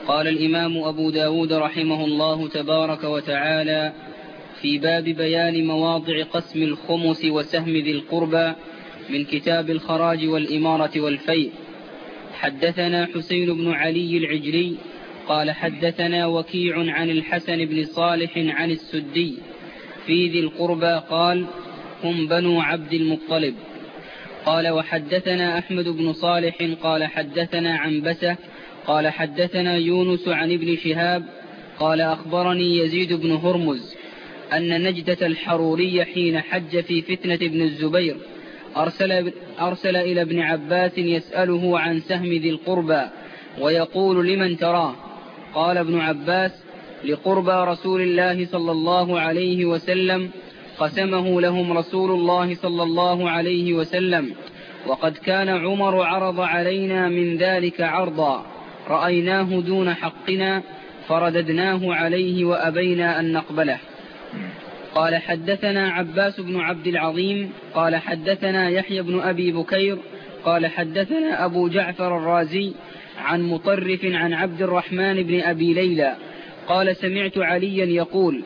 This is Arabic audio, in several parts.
قال الإمام أبو داود رحمه الله تبارك وتعالى في باب بيان مواضع قسم الخمس وسهم ذي القربى من كتاب الخراج والإمارة والفيء. حدثنا حسين بن علي العجلي قال حدثنا وكيع عن الحسن بن صالح عن السدي في ذي القربى قال هم بنو عبد المطلب. قال وحدثنا أحمد بن صالح قال حدثنا عنبسة قال حدثنا يونس عن ابن شهاب قال أخبرني يزيد بن هرمز أن نجدة الحروري حين حج في فتنة ابن الزبير أرسل إلى ابن عباس يسأله عن سهم ذي القربى ويقول لمن تراه؟ قال ابن عباس لقربى رسول الله صلى الله عليه وسلم قسمه لهم رسول الله صلى الله عليه وسلم، وقد كان عمر عرض علينا من ذلك عرضا رأيناه دون حقنا فرددناه عليه وأبينا أن نقبله. قال حدثنا عباس بن عبد العظيم قال حدثنا يحيى بن أبي بكير قال حدثنا أبو جعفر الرازي عن مطرف عن عبد الرحمن بن أبي ليلى قال سمعت عليا يقول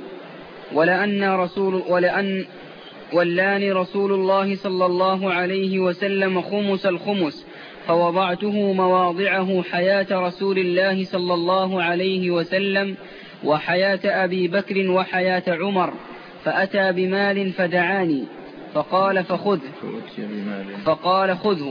ولاني رسول الله صلى الله عليه وسلم خمس الخمس فوضعته مواضعه حياة رسول الله صلى الله عليه وسلم وحياة أبي بكر وحياة عمر، فأتى بمال فدعاني فقال خذه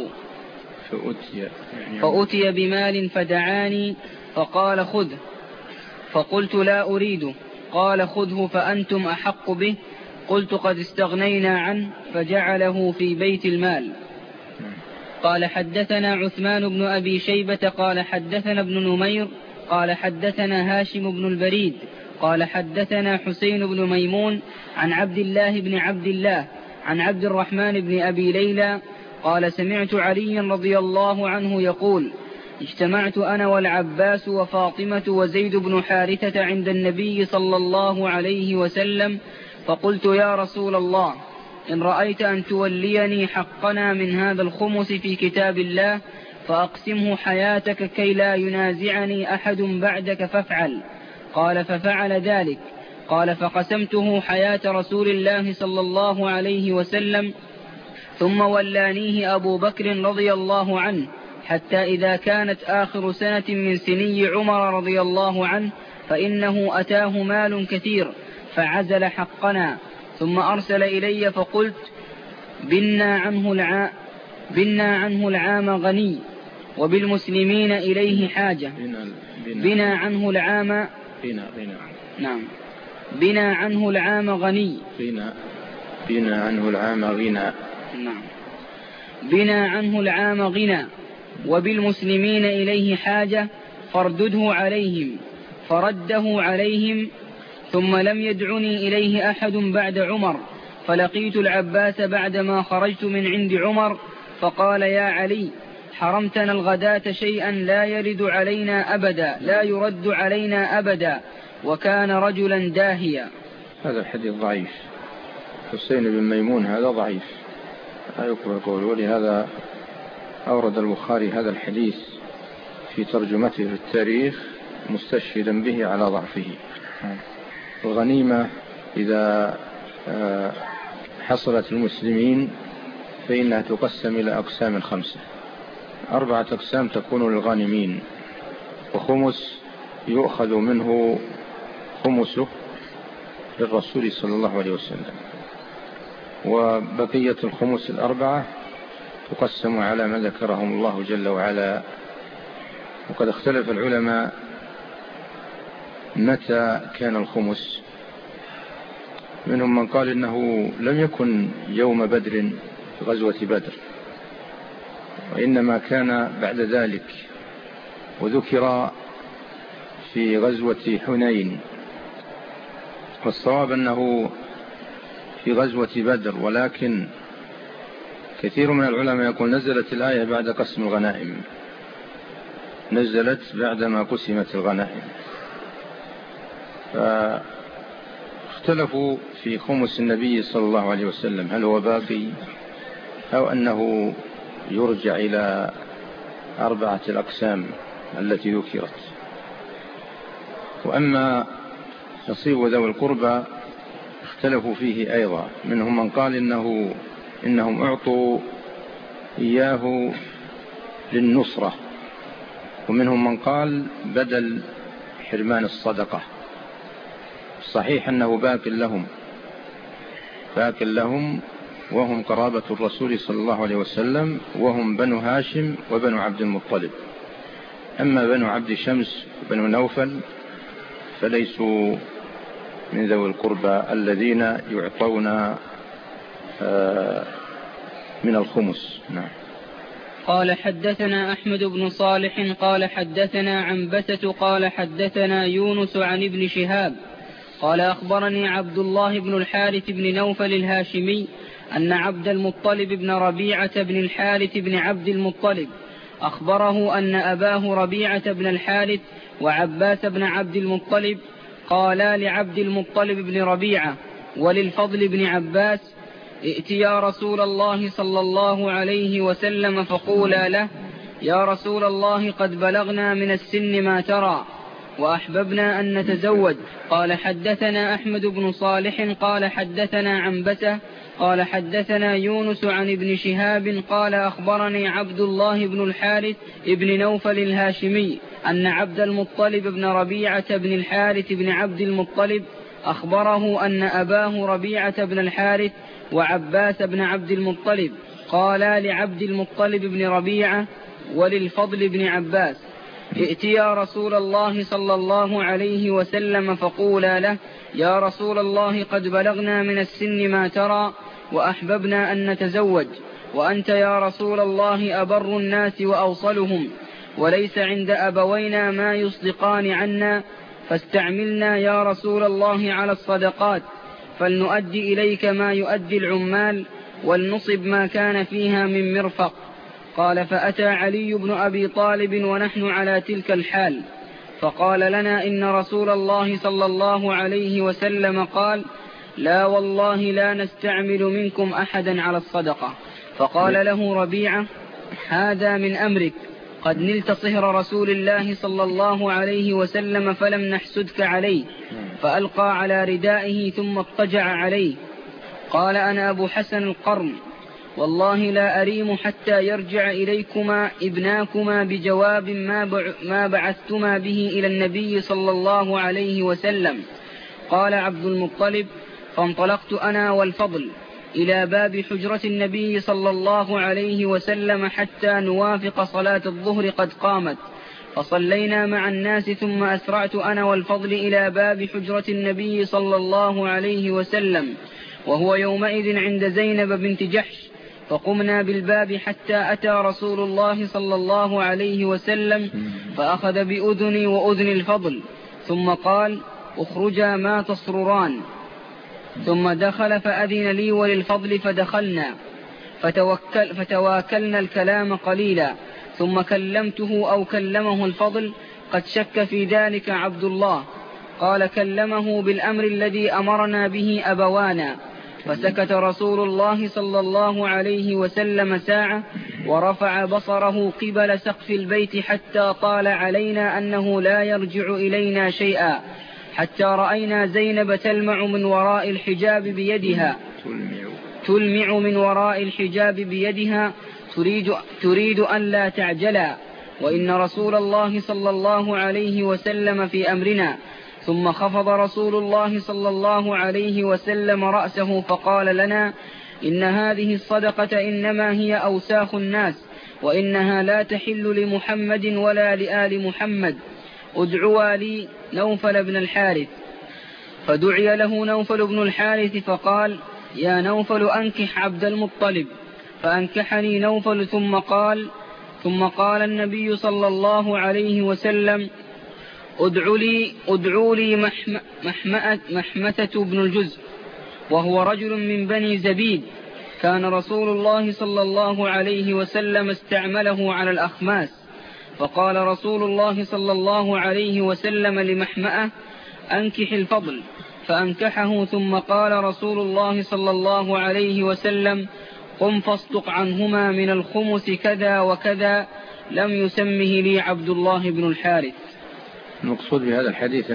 فأتي بمال فدعاني فقال خذه فقلت لا أريده قال خذه فأنتم أحق به. قلت قد استغنينا عنه فجعله في بيت المال. قال حدثنا عثمان بن أبي شيبة قال حدثنا ابن نمير قال حدثنا هاشم بن البريد قال حدثنا حسين بن ميمون عن عبد الله بن عبد الله عن عبد الرحمن بن أبي ليلى قال سمعت علي رضي الله عنه يقول اجتمعت أنا والعباس وفاطمة وزيد بن حارثة عند النبي صلى الله عليه وسلم فقلت يا رسول الله إن رأيت أن توليني حقنا من هذا الخمس في كتاب الله فأقسمه حياتك كي لا ينازعني أحد بعدك فافعل. قال ففعل ذلك. قال فقسمته حياة رسول الله صلى الله عليه وسلم ثم ولانيه أبو بكر رضي الله عنه حتى إذا كانت آخر سنة من سني عمر رضي الله عنه فإنه أتاه مال كثير فعزل حقنا ثم أرسل إلي فقلت بنا عنه العام غني وبالمسلمين إليه حاجة. بنا عنه العام نعم بنا عنه العام غني بنا عنه العام غنى نعم بنا عنه العام غنى وبالمسلمين إليه حاجة فاردده عليهم فرده عليهم ثم لم يدعني إليه أحد بعد عمر فلقيت العباس بعدما خرجت من عند عمر فقال يا علي حرمتنا الغداة شيئا لا يرد علينا أبدا وكان رجلا داهيا. هذا الحديث ضعيف. حسين بن ميمون هذا ضعيف لا يقبل قول، ولهذا أورد البخاري هذا الحديث في ترجمته في التاريخ مستشهدا به على ضعفه. الغنيمة إذا حصلت المسلمين فإنها تقسم إلى أقسام 5. 4 أقسام تكون للغانمين، وخمس يؤخذ منه خمسه للرسول صلى الله عليه وسلم، وبقية الخمس 4 تقسم على ما ذكرهم الله جل وعلا. وقد اختلف العلماء متى كان الخمس. منهم من قال إنه لم يكن يوم بدر في غزوة بدر، وإنما كان بعد ذلك، وذكر في غزوة حنين، والصواب أنه في غزوة بدر، ولكن كثير من العلماء يقول نزلت الآية بعد قسم الغنائم، نزلت بعدما قسمت الغنائم، فاختلفوا في خمس النبي صلى الله عليه وسلم هل هو باقي أو أنه يرجع إلى 4 الأقسام التي ذكرت. وأما نصيب ذوي القربى اختلفوا فيه أيضا، منهم من قال إنهم أعطوا إياه للنصرة، ومنهم من قال بدل حرمان الصدقة. صحيح أنه باق لهم وهم قرابة الرسول صلى الله عليه وسلم، وهم بنو هاشم وبنو عبد المطلب. أما بنو عبد شمس وبنو نوفل فليسوا من ذوي القربى الذين يعطون من الخمس. نعم. قال حدثنا أحمد بن صالح قال حدثنا عنبسة قال حدثنا يونس عن ابن شهاب قال أخبرني عبد الله بن الحارث بن نوفل الهاشمي أن عبد المطلب بن ربيعة بن الحارث بن عبد المطلب أخبره أن أباه ربيعة بن الحارث وعباس بن عبد المطلب قالا لعبد المطلب بن ربيعة وللفضل بن عباس: ائت يا رسول الله صلى الله عليه وسلم فقولا له: يا رسول الله قد بلغنا من السن ما ترى وأحببنا أن نتزوج. قال حدثنا أحمد بن صالح قال حدثنا عنبسة قال حدثنا يونس عن ابن شهاب قال أخبرني عبد الله بن الحارث ابن نوفل الهاشمي أن عبد المطلب بن ربيعة بن الحارث بن عبد المطلب أخبره أن أباه ربيعة بن الحارث وعباس بن عبد المطلب قالا لعبد المطلب بن ربيعة وللفضل بن عباس: ائت يا رسول الله صلى الله عليه وسلم فقولا له: يا رسول الله قد بلغنا من السن ما ترى وأحببنا أن نتزوج، وأنت يا رسول الله أبر الناس وأوصلهم، وليس عند أبوينا ما يصدقان عنا، فاستعملنا يا رسول الله على الصدقات، فلنؤدي إليك ما يؤدي العمال، ولنصب ما كان فيها من مرفق. قال: فأتى علي بن أبي طالب ونحن على تلك الحال، فقال لنا: إن رسول الله صلى الله عليه وسلم قال: لا والله لا نستعمل منكم أحدا على الصدقة. فقال له ربيعة: هذا من أمرك، قد نلت صهر رسول الله صلى الله عليه وسلم فلم نحسدك عليه. فألقى على ردائه ثم اضطجع عليه. قال: أنا أبو حسن القرن، والله لا أريم حتى يرجع إليكما ابناكما بجواب ما بعثتما به إلى النبي صلى الله عليه وسلم. قال عبد المطلب: فانطلقت أنا والفضل إلى باب حجرة النبي صلى الله عليه وسلم حتى نوافق صلاة الظهر قد قامت، فصلينا مع الناس، ثم أسرعت أنا والفضل إلى باب حجرة النبي صلى الله عليه وسلم، وهو يومئذ عند زينب بنت جحش، فقمنا بالباب حتى أتى رسول الله صلى الله عليه وسلم، فأخذ بأذني وأذن الفضل، ثم قال: اخرجا ما تصرران. ثم دخل فأذن لي وللفضل فدخلنا، فتواكلنا الكلام قليلا، ثم كلمته أو كلمه الفضل، قد شك في ذلك عبد الله. قال: كلمه بالأمر الذي أمرنا به أبوانا. فسكت رسول الله صلى الله عليه وسلم ساعة، ورفع بصره قبل سقف البيت حتى طال علينا أنه لا يرجع إلينا شيئا، حتى رأينا زينب تلمع من وراء الحجاب بيدها تريد أن لا تعجلا، وإن رسول الله صلى الله عليه وسلم في أمرنا. ثم خفض رسول الله صلى الله عليه وسلم رأسه فقال لنا: إن هذه الصدقة إنما هي أوساخ الناس، وإنها لا تحل لمحمد ولا لآل محمد. ادعوا لي نوفل بن الحارث. فدعي له نوفل بن الحارث فقال: يا نوفل أنكح عبد المطلب. فأنكحني نوفل. ثم قال النبي صلى الله عليه وسلم: ادعوا لي محمثة بن الجزء، وهو رجل من بني زبيد، كان رسول الله صلى الله عليه وسلم استعمله على الأخماس. فقال رسول الله صلى الله عليه وسلم لمحمأة: أنكح الفضل. فأنكحه. ثم قال رسول الله صلى الله عليه وسلم: قم فاصدق عنهما من الخمس كذا وكذا. لم يسمه لي عبد الله بن الحارث. المقصود بهذا الحديث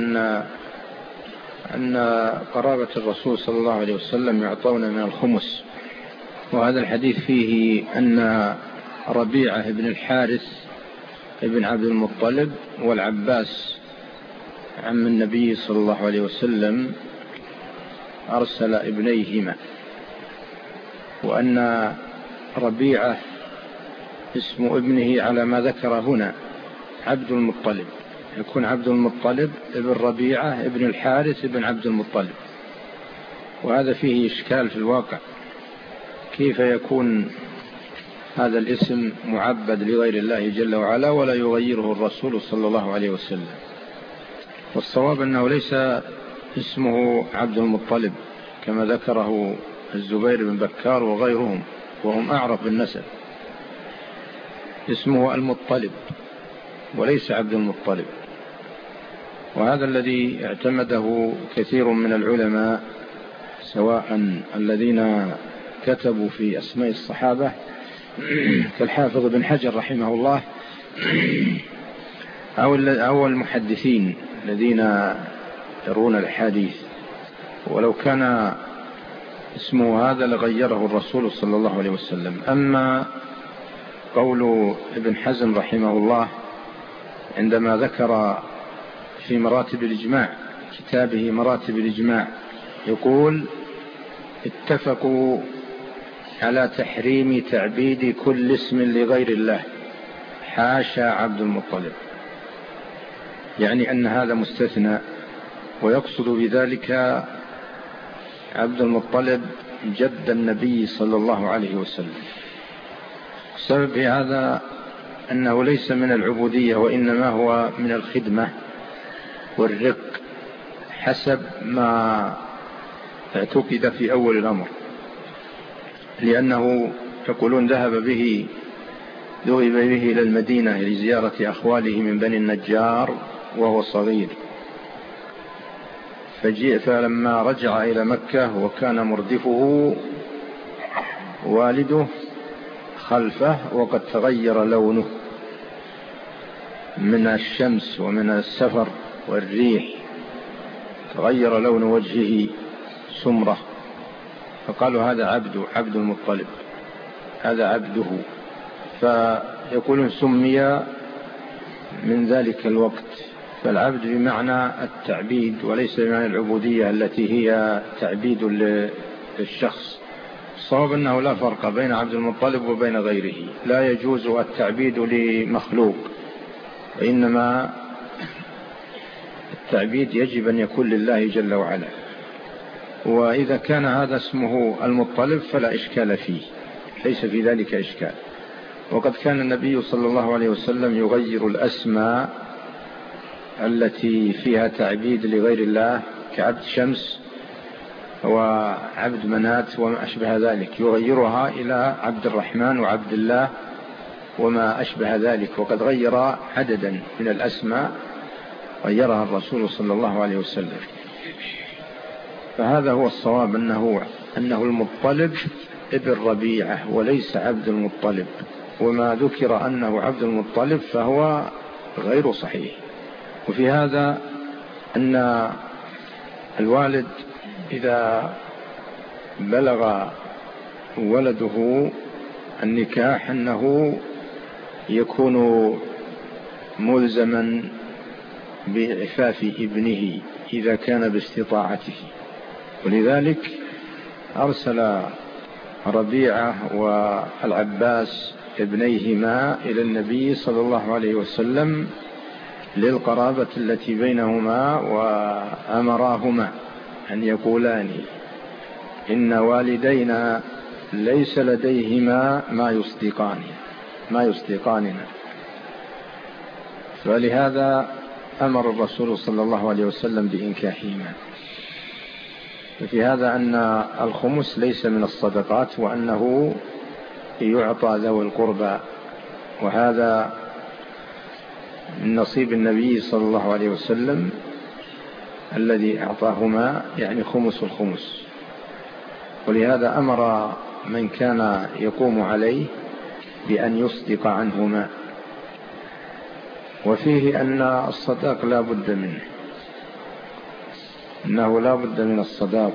أن قرابة الرسول صلى الله عليه وسلم يعطون من الخمس، وهذا الحديث فيه أن ربيعة بن الحارث ابن عبد المطلب والعباس عم النبي صلى الله عليه وسلم أرسل ابنيهما، وأن ربيعة اسم ابنه على ما ذكر هنا عبد المطلب، يكون عبد المطلب ابن ربيعة ابن الحارث ابن عبد المطلب، وهذا فيه إشكال في الواقع، كيف يكون هذا الاسم معبد لغير الله جل وعلا ولا يغيره الرسول صلى الله عليه وسلم؟ والصواب أنه ليس اسمه عبد المطلب كما ذكره الزبير بن بكار وغيرهم وهم أعرف بالنسب، اسمه المطلب وليس عبد المطلب، وهذا الذي اعتمده كثير من العلماء سواء الذين كتبوا في أسماء الصحابة كالحافظ بن حجر رحمه الله أو المحدثين الذين يرون الحديث، ولو كان اسمه هذا لغيره الرسول صلى الله عليه وسلم. أما قول ابن حزم رحمه الله عندما ذكر في مراتب الإجماع كتابه مراتب الإجماع يقول اتفقوا على تحريم تعبيد كل اسم لغير الله حاشا عبد المطلب، يعني أن هذا مستثنى، ويقصد بذلك عبد المطلب جد النبي صلى الله عليه وسلم. السبب في هذا أنه ليس من العبودية وإنما هو من الخدمة والرق حسب ما اعتقد في أول الأمر، لأنه يقولون ذهب به إلى المدينة لزيارة أخواله من بني النجار وهو صغير، فلما رجع إلى مكة وكان مردفه والده خلفه وقد تغير لونه من الشمس ومن السفر والريح، تغير لون وجهه سمرة، فقالوا هذا عبد المطلب، هذا عبده، فيقولون سمي من ذلك الوقت. فالعبد بمعنى التعبيد وليس بمعنى العبودية التي هي تعبيد للشخص. الصواب أنه لا فرق بين عبد المطلب وبين غيره، لا يجوز التعبيد لمخلوق، وإنما التعبيد يجب أن يكون لله جل وعلا. وإذا كان هذا اسمه المطلب فلا إشكال فيه، ليس في ذلك إشكال. وقد كان النبي صلى الله عليه وسلم يغير الأسماء التي فيها تعبيد لغير الله كعبد شمس وعبد منات وما أشبه ذلك، يغيرها إلى عبد الرحمن وعبد الله وما أشبه ذلك، وقد غير عددا من الأسماء غيرها الرسول صلى الله عليه وسلم. فهذا هو الصواب أنه المطلب ابن ربيعة وليس عبد المطلب، وما ذكر أنه عبد المطلب فهو غير صحيح. وفي هذا أن الوالد إذا بلغ ولده النكاح أنه يكون ملزما بإعفاف ابنه إذا كان باستطاعته، ولذلك أرسل ربيعة والعباس ابنيهما إلى النبي صلى الله عليه وسلم للقرابة التي بينهما، وأمراهما أن يقولان إن والدينا ليس لديهما ما يصدقاننا، فلهذا أمر الرسول صلى الله عليه وسلم بإنكاحهما. وفي هذا أن الخمس ليس من الصدقات، وأنه يعطى ذوي القربى، وهذا من نصيب النبي صلى الله عليه وسلم الذي أعطاهما، يعني خمس الخمس. ولهذا أمر من كان يقوم عليه بأن يصدق عنهما. وفيه أن الصداق لا بد منه، إنه لا بد من الصداق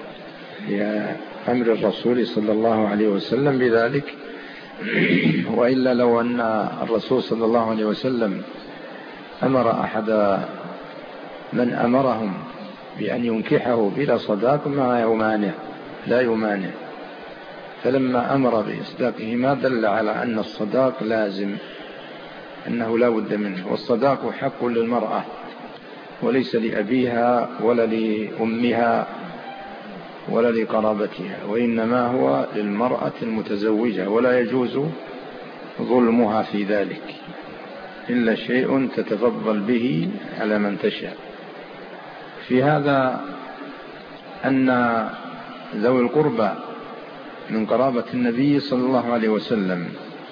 لأمر الرسول صلى الله عليه وسلم بذلك. وإلا لو أن الرسول صلى الله عليه وسلم أمر أحد من أمرهم بأن ينكحه بلا صداق لا يمانع، فلما أمر بإصداقه ما دل على أن الصداق لازم، أنه لا بد منه. والصداق حق للمرأة وليس لأبيها ولا لأمها ولا لقرابتها، وإنما هو للمرأة المتزوجة، ولا يجوز ظلمها في ذلك إلا شيء تتفضل به على من تشاء. في هذا أن ذوي القربى من قرابة النبي صلى الله عليه وسلم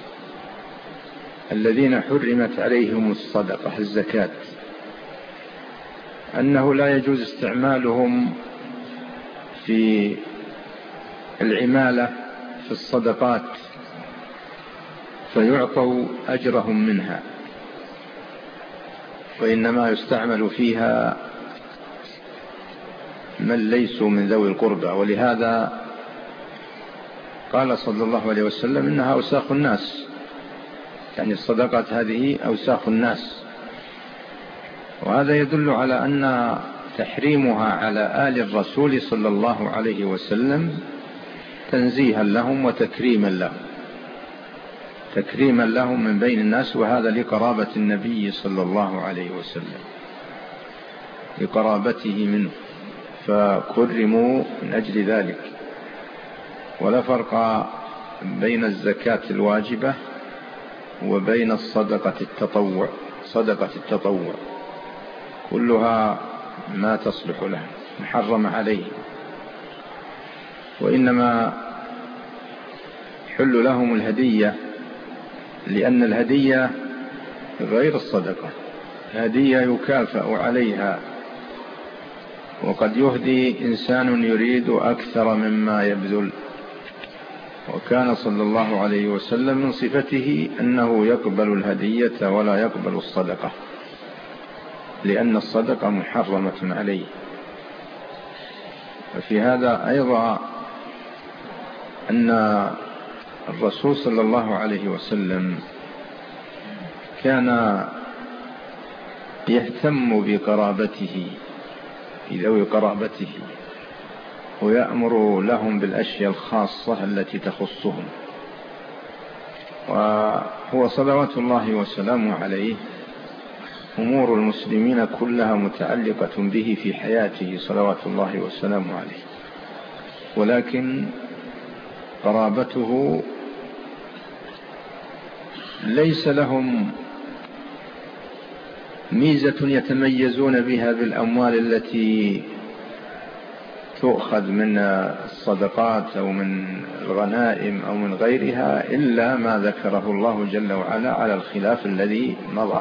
الذين حرمت عليهم الصدقة الزكاة، أنه لا يجوز استعمالهم في العمالة في الصدقات فيعطوا أجرهم منها، وإنما يستعمل فيها من ليسوا من ذوي القربى. ولهذا قال صلى الله عليه وسلم إنها أوساخ الناس، يعني الصدقات هذه أوساخ الناس. وهذا يدل على أن تحريمها على آل الرسول صلى الله عليه وسلم تنزيها لهم وتكريما لهم من بين الناس، وهذا لقرابة النبي صلى الله عليه وسلم، لقرابته منه، فكرموا من أجل ذلك. ولا فرق بين الزكاة الواجبة وبين صدقة التطوع كلها ما تصلح له، محرم عليه، وإنما حل لهم الهدية، لأن الهدية غير الصدقة، هدية يكافأ عليها، وقد يهدي إنسان يريد أكثر مما يبذل. وكان صلى الله عليه وسلم من صفته أنه يقبل الهدية ولا يقبل الصدقة، لأن الصدقة محرمة عليه. وفي هذا أيضا أن الرسول صلى الله عليه وسلم كان يهتم بقرابته، بذوي قرابته، ويأمر لهم بالأشياء الخاصة التي تخصهم. وهو صلوات الله وسلامه عليه أمور المسلمين كلها متعلقة به في حياته صلوات الله وسلامه عليه، ولكن قرابته ليس لهم ميزة يتميزون بها بالأموال التي تؤخذ من الصدقات أو من الغنائم أو من غيرها، إلا ما ذكره الله جل وعلا على الخلاف الذي مضى.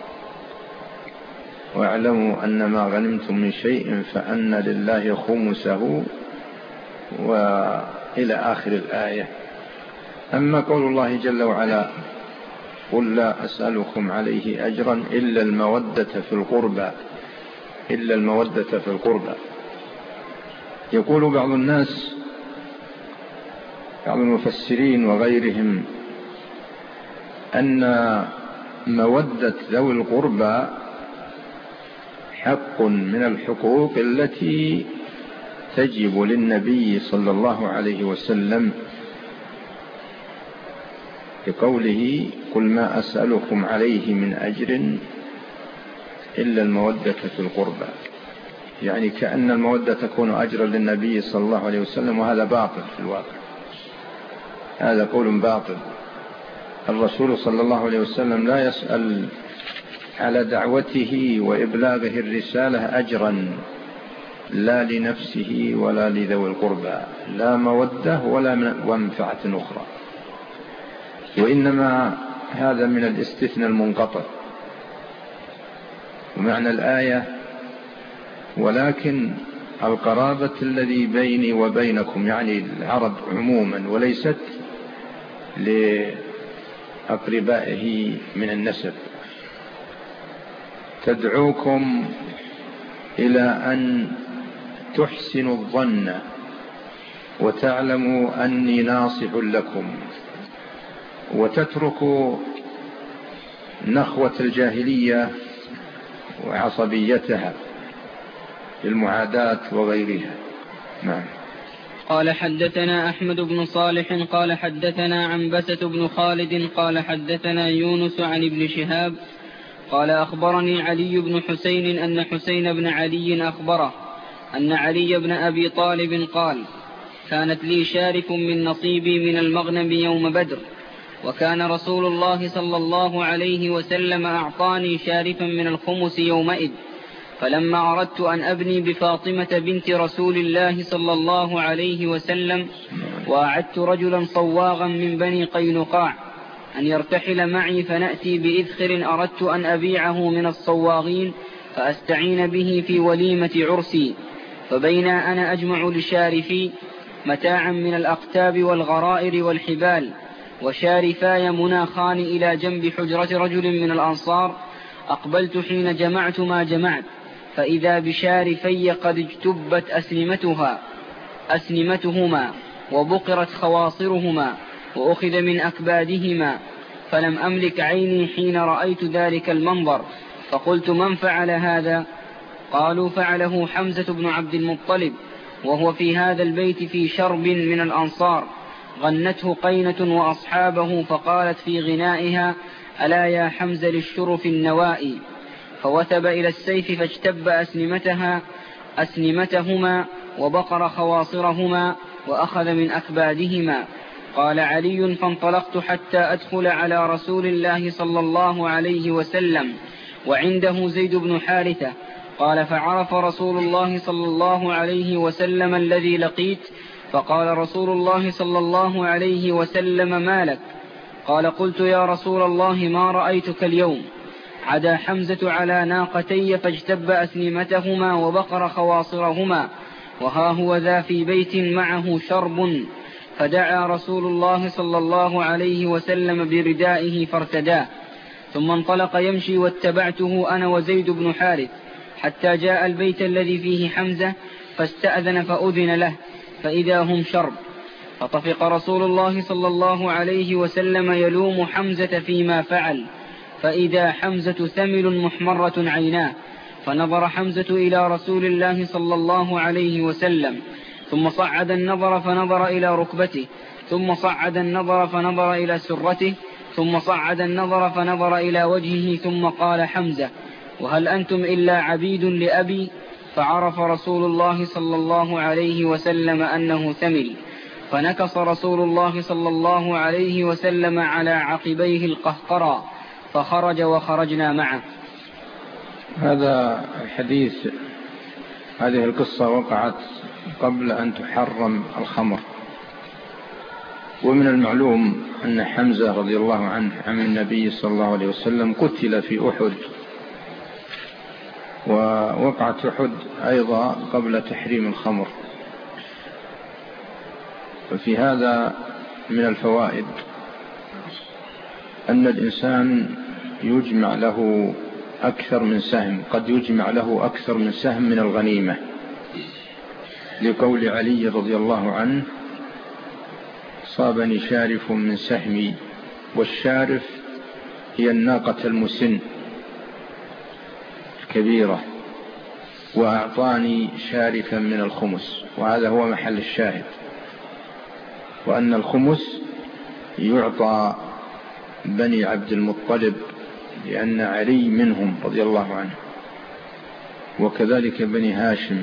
واعلموا أن ما غنمتم من شيء فأن لله خمسه، وإلى آخر الآية. أما قول الله جل وعلا قل لا أسألكم عليه أجرا إلا المودة في القربى، يقول بعض الناس، بعض المفسرين وغيرهم، أن مودة ذوي القربى حق من الحقوق التي تجب للنبي صلى الله عليه وسلم، بقوله قل ما أسألكم عليه من أجر إلا المودة في القربى، يعني كأن المودة تكون أجرا للنبي صلى الله عليه وسلم، وهذا باطل في الواقع، هذا قول باطل. الرسول صلى الله عليه وسلم لا يسأل على دعوته وإبلاغه الرسالة أجرا، لا لنفسه ولا لذوي القربى، لا مودة ولا منفعة أخرى، وإنما هذا من الاستثناء المنقطع. ومعنى الآية ولكن القرابة الذي بيني وبينكم، يعني العرب عموما، وليست لأقربائه من النسب. تدعوكم إلى أن تحسنوا الظن وتعلموا أني ناصح لكم، وتتركوا نخوة الجاهلية وعصبيتها للمعاداة وغيرها. نعم. قال حدثنا أحمد بن صالح قال حدثنا عنبسة بن خالد قال حدثنا يونس عن ابن شهاب قال أخبرني علي بن حسين أن حسين بن علي أخبره أن علي بن أبي طالب قال: كانت لي شارك من نصيبي من المغنم يوم بدر، وكان رسول الله صلى الله عليه وسلم أعطاني شارفا من الخمس يومئذ، فلما أردت أن أبني بفاطمة بنت رسول الله صلى الله عليه وسلم وأعدت رجلا صواغا من بني قينقاع أن يرتحل معي فنأتي بإذخر أردت أن أبيعه من الصواغين فأستعين به في وليمة عرسي، فبينا أنا أجمع لشارفي متاعا من الأقتاب والغرائر والحبال وشارفاي مناخان إلى جنب حجرة رجل من الأنصار، أقبلت حين جمعت ما جمعت فإذا بشارفي قد اجتبت أسنمتهما وبقرت خواصرهما وأخذ من أكبادهما، فلم أملك عيني حين رأيت ذلك المنظر، فقلت: من فعل هذا؟ قالوا: فعله حمزة بن عبد المطلب، وهو في هذا البيت في شرب من الأنصار، غنته قينة وأصحابه، فقالت في غنائها: ألا يا حمزة للشرف النوائي، فوثب إلى السيف فاجتب أسنمتهما وبقر خواصرهما وأخذ من أكبادهما. قال علي: فانطلقت حتى أدخل على رسول الله صلى الله عليه وسلم وعنده زيد بن حارثة. قال: فعرف رسول الله صلى الله عليه وسلم الذي لقيت، فقال رسول الله صلى الله عليه وسلم: ما لك؟ قال: قلت: يا رسول الله ما رأيتك اليوم. عدا حمزة على ناقتي فاجتب أسنمتهما وبقر خواصرهما، وها هو ذا في بيت معه شرب، فدعا رسول الله صلى الله عليه وسلم بردائه فارتداه، ثم انطلق يمشي واتبعته أنا وزيد بن حارث حتى جاء البيت الذي فيه حمزة، فاستأذن فأذن له، فإذا هم شرب، فطفق رسول الله صلى الله عليه وسلم يلوم حمزة فيما فعل، فإذا حمزة ثمل محمرة عيناه، فنظر حمزة إلى رسول الله صلى الله عليه وسلم، ثم صعد النظر فنظر إلى ركبته، ثم صعد النظر فنظر إلى سرته، ثم صعد النظر فنظر إلى وجهه، ثم قال: حمزة، وهل أنتم إلا عبيد لأبي؟ فعرف رسول الله صلى الله عليه وسلم أنه ثمل، فنكص رسول الله صلى الله عليه وسلم على عقبيه القهقرى، فخرج وخرجنا معه. هذا الحديث، هذه القصة وقعت قبل أن تحرم الخمر، ومن المعلوم أن حمزة رضي الله عنه عم النبي صلى الله عليه وسلم قتل في أحد، ووقعت أحد أيضا قبل تحريم الخمر. ففي هذا من الفوائد أن الإنسان يجمع له أكثر من سهم، قد يجمع له أكثر من سهم من الغنيمة، لقول علي رضي الله عنه: صابني شارف من سهمي، والشارف هي الناقة المسن الكبيرة، وأعطاني شارفا من الخمس، وهذا هو محل الشاهد، وأن الخمس يعطى بني عبد المطلب لأن علي منهم رضي الله عنه، وكذلك بني هاشم،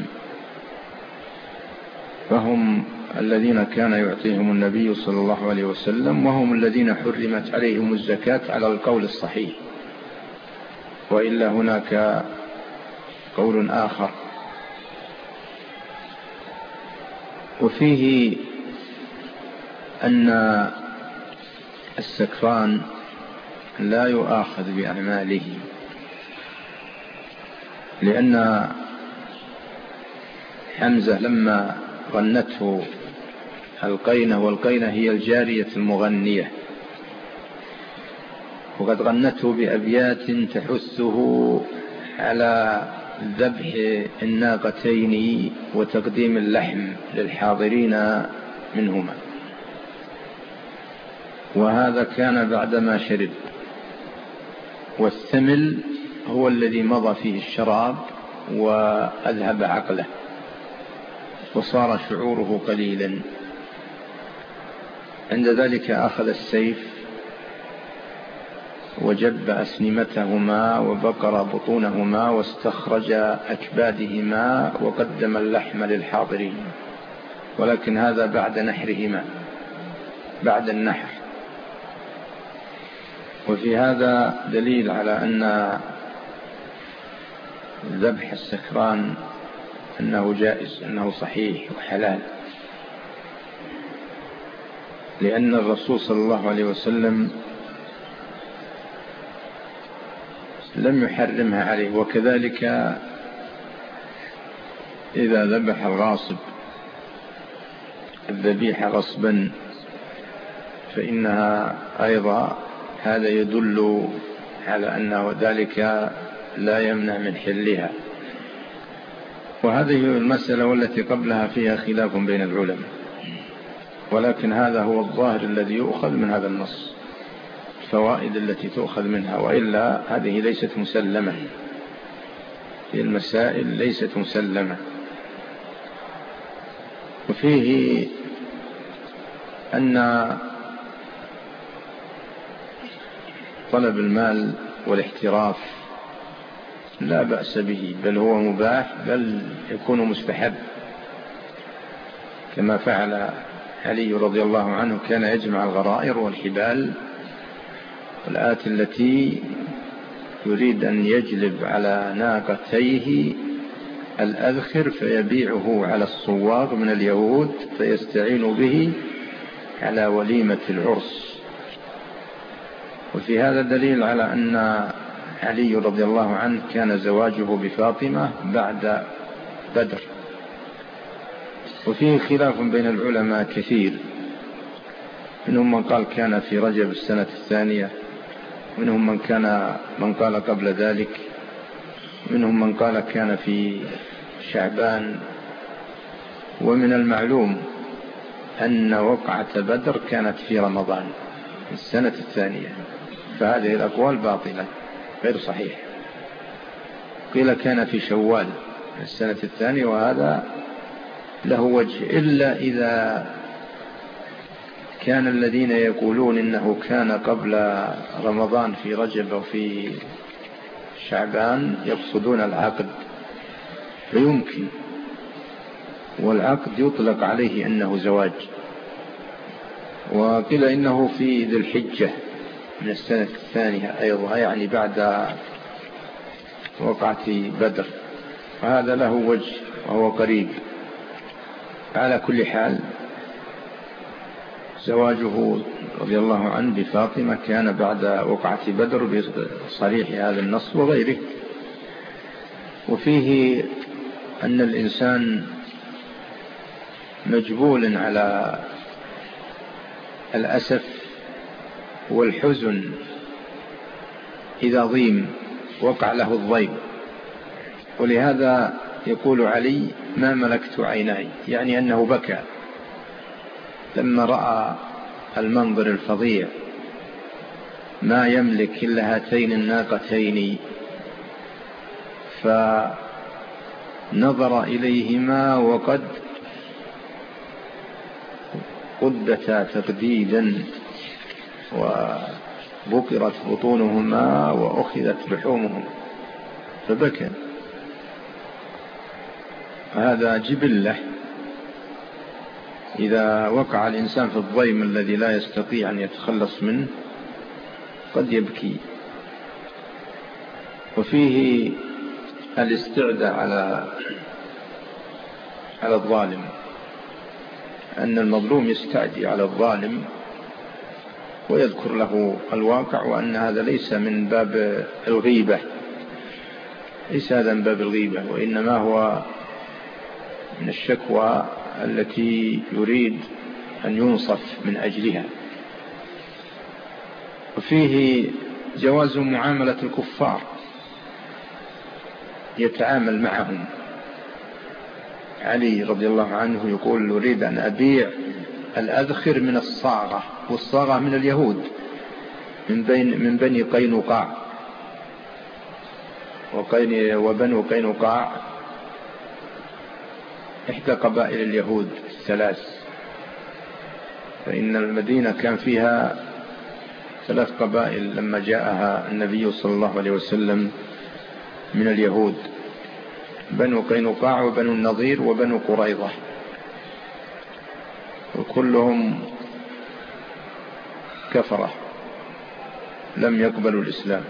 فهم الذين كان يعطيهم النبي صلى الله عليه وسلم، وهم الذين حرمت عليهم الزكاة على القول الصحيح، وإلا هناك قول آخر. وفيه أن السكران لا يؤاخذ بأعماله، لأن حمزة لما غنته القينة، والقينة هي الجارية المغنية، وقد غنته بأبيات تحثه على ذبح الناقتين وتقديم اللحم للحاضرين منهما، وهذا كان بعدما شرب، والثمل هو الذي مضى فيه الشراب وأذهب عقله وصار شعوره قليلا. عند ذلك أخذ السيف وجب أسنمتهما وبقر بطونهما واستخرج أكبادهما وقدم اللحم للحاضرين، ولكن هذا بعد نحرهما، بعد النحر. وفي هذا دليل على أن ذبح السكران أنه جائز، أنه صحيح وحلال، لأن الرسول صلى الله عليه وسلم لم يحرمها عليه. وكذلك إذا ذبح الغاصب الذبيحة غصبا فإنها أيضا هذا يدل على أنه ذلك لا يمنع من حلها. وهذه المسألة والتي قبلها فيها خلاف بين العلماء، ولكن هذا هو الظاهر الذي يؤخذ من هذا النص، الفوائد التي تؤخذ منها، وإلا هذه ليست مسلمة، في المسائل ليست مسلمة. وفيه أن طلب المال والاحتراف لا بأس به، بل هو مباح، بل يكون مستحب، كما فعل علي رضي الله عنه، كان يجمع الغرائر والحبال والآت التي يريد أن يجلب على ناقتيه الأذخر فيبيعه على الصواغ من اليهود فيستعين به على وليمة العرس. وفي هذا دليل على أن علي رضي الله عنه كان زواجه بفاطمة بعد بدر. وفيه خلاف بين العلماء كثير، منهم من قال كان في رجب السنة الثانية، منهم من قال قبل ذلك، منهم من قال كان في شعبان. ومن المعلوم أن وقعة بدر كانت في رمضان السنة الثانية، فهذه الأقوال باطلة غير صحيح. قيل كان في شوال السنة الثانية، وهذا له وجه، إلا إذا كان الذين يقولون إنه كان قبل رمضان في رجب وفي شعبان يقصدون العقد، فيمكن، والعقد يطلق عليه أنه زواج. وقيل إنه في ذي الحجة من السنة الثانية أيضا، يعني بعد وقعة بدر، وهذا له وجه وهو قريب. على كل حال زواجه رضي الله عنه بفاطمة كان بعد وقعة بدر بصريح هذا النص وغيره. وفيه أن الإنسان مجبول على الأسف والحزن إذا ضيم وقع له الضيم، ولهذا يقول علي ما ملكت عيناي، يعني أنه بكى لما رأى المنظر الفظيع، ما يملك إلا هاتين الناقتين، فنظر إليهما وقد قدتا تقديدا، وبكرت بطونهما وأخذت لحومهما، فبكى. هذا جبلة، إذا وقع الإنسان في الضيم الذي لا يستطيع أن يتخلص منه قد يبكي. وفيه الاستعداء على الظالم، أن المظلوم يستعدي على الظالم ويذكر له الواقع، وأن هذا ليس من باب الغيبة، ليس هذا من باب الغيبة، وإنما هو من الشكوى التي يريد أن ينصف من أجلها. وفيه جواز معاملة الكفار، يتعامل معهم. علي رضي الله عنه يقول أريد أن أبيع الأذخر من الصاغة، والصاغة من اليهود من بني قينقاع، وبنو قينقاع إحدى قبائل اليهود الثلاث، فإن المدينة كان فيها 3 قبائل لما جاءها النبي صلى الله عليه وسلم من اليهود: بنو قينقاع وبنو النضير وبنو قريظة، وكلهم كفرة لم يقبلوا الإسلام،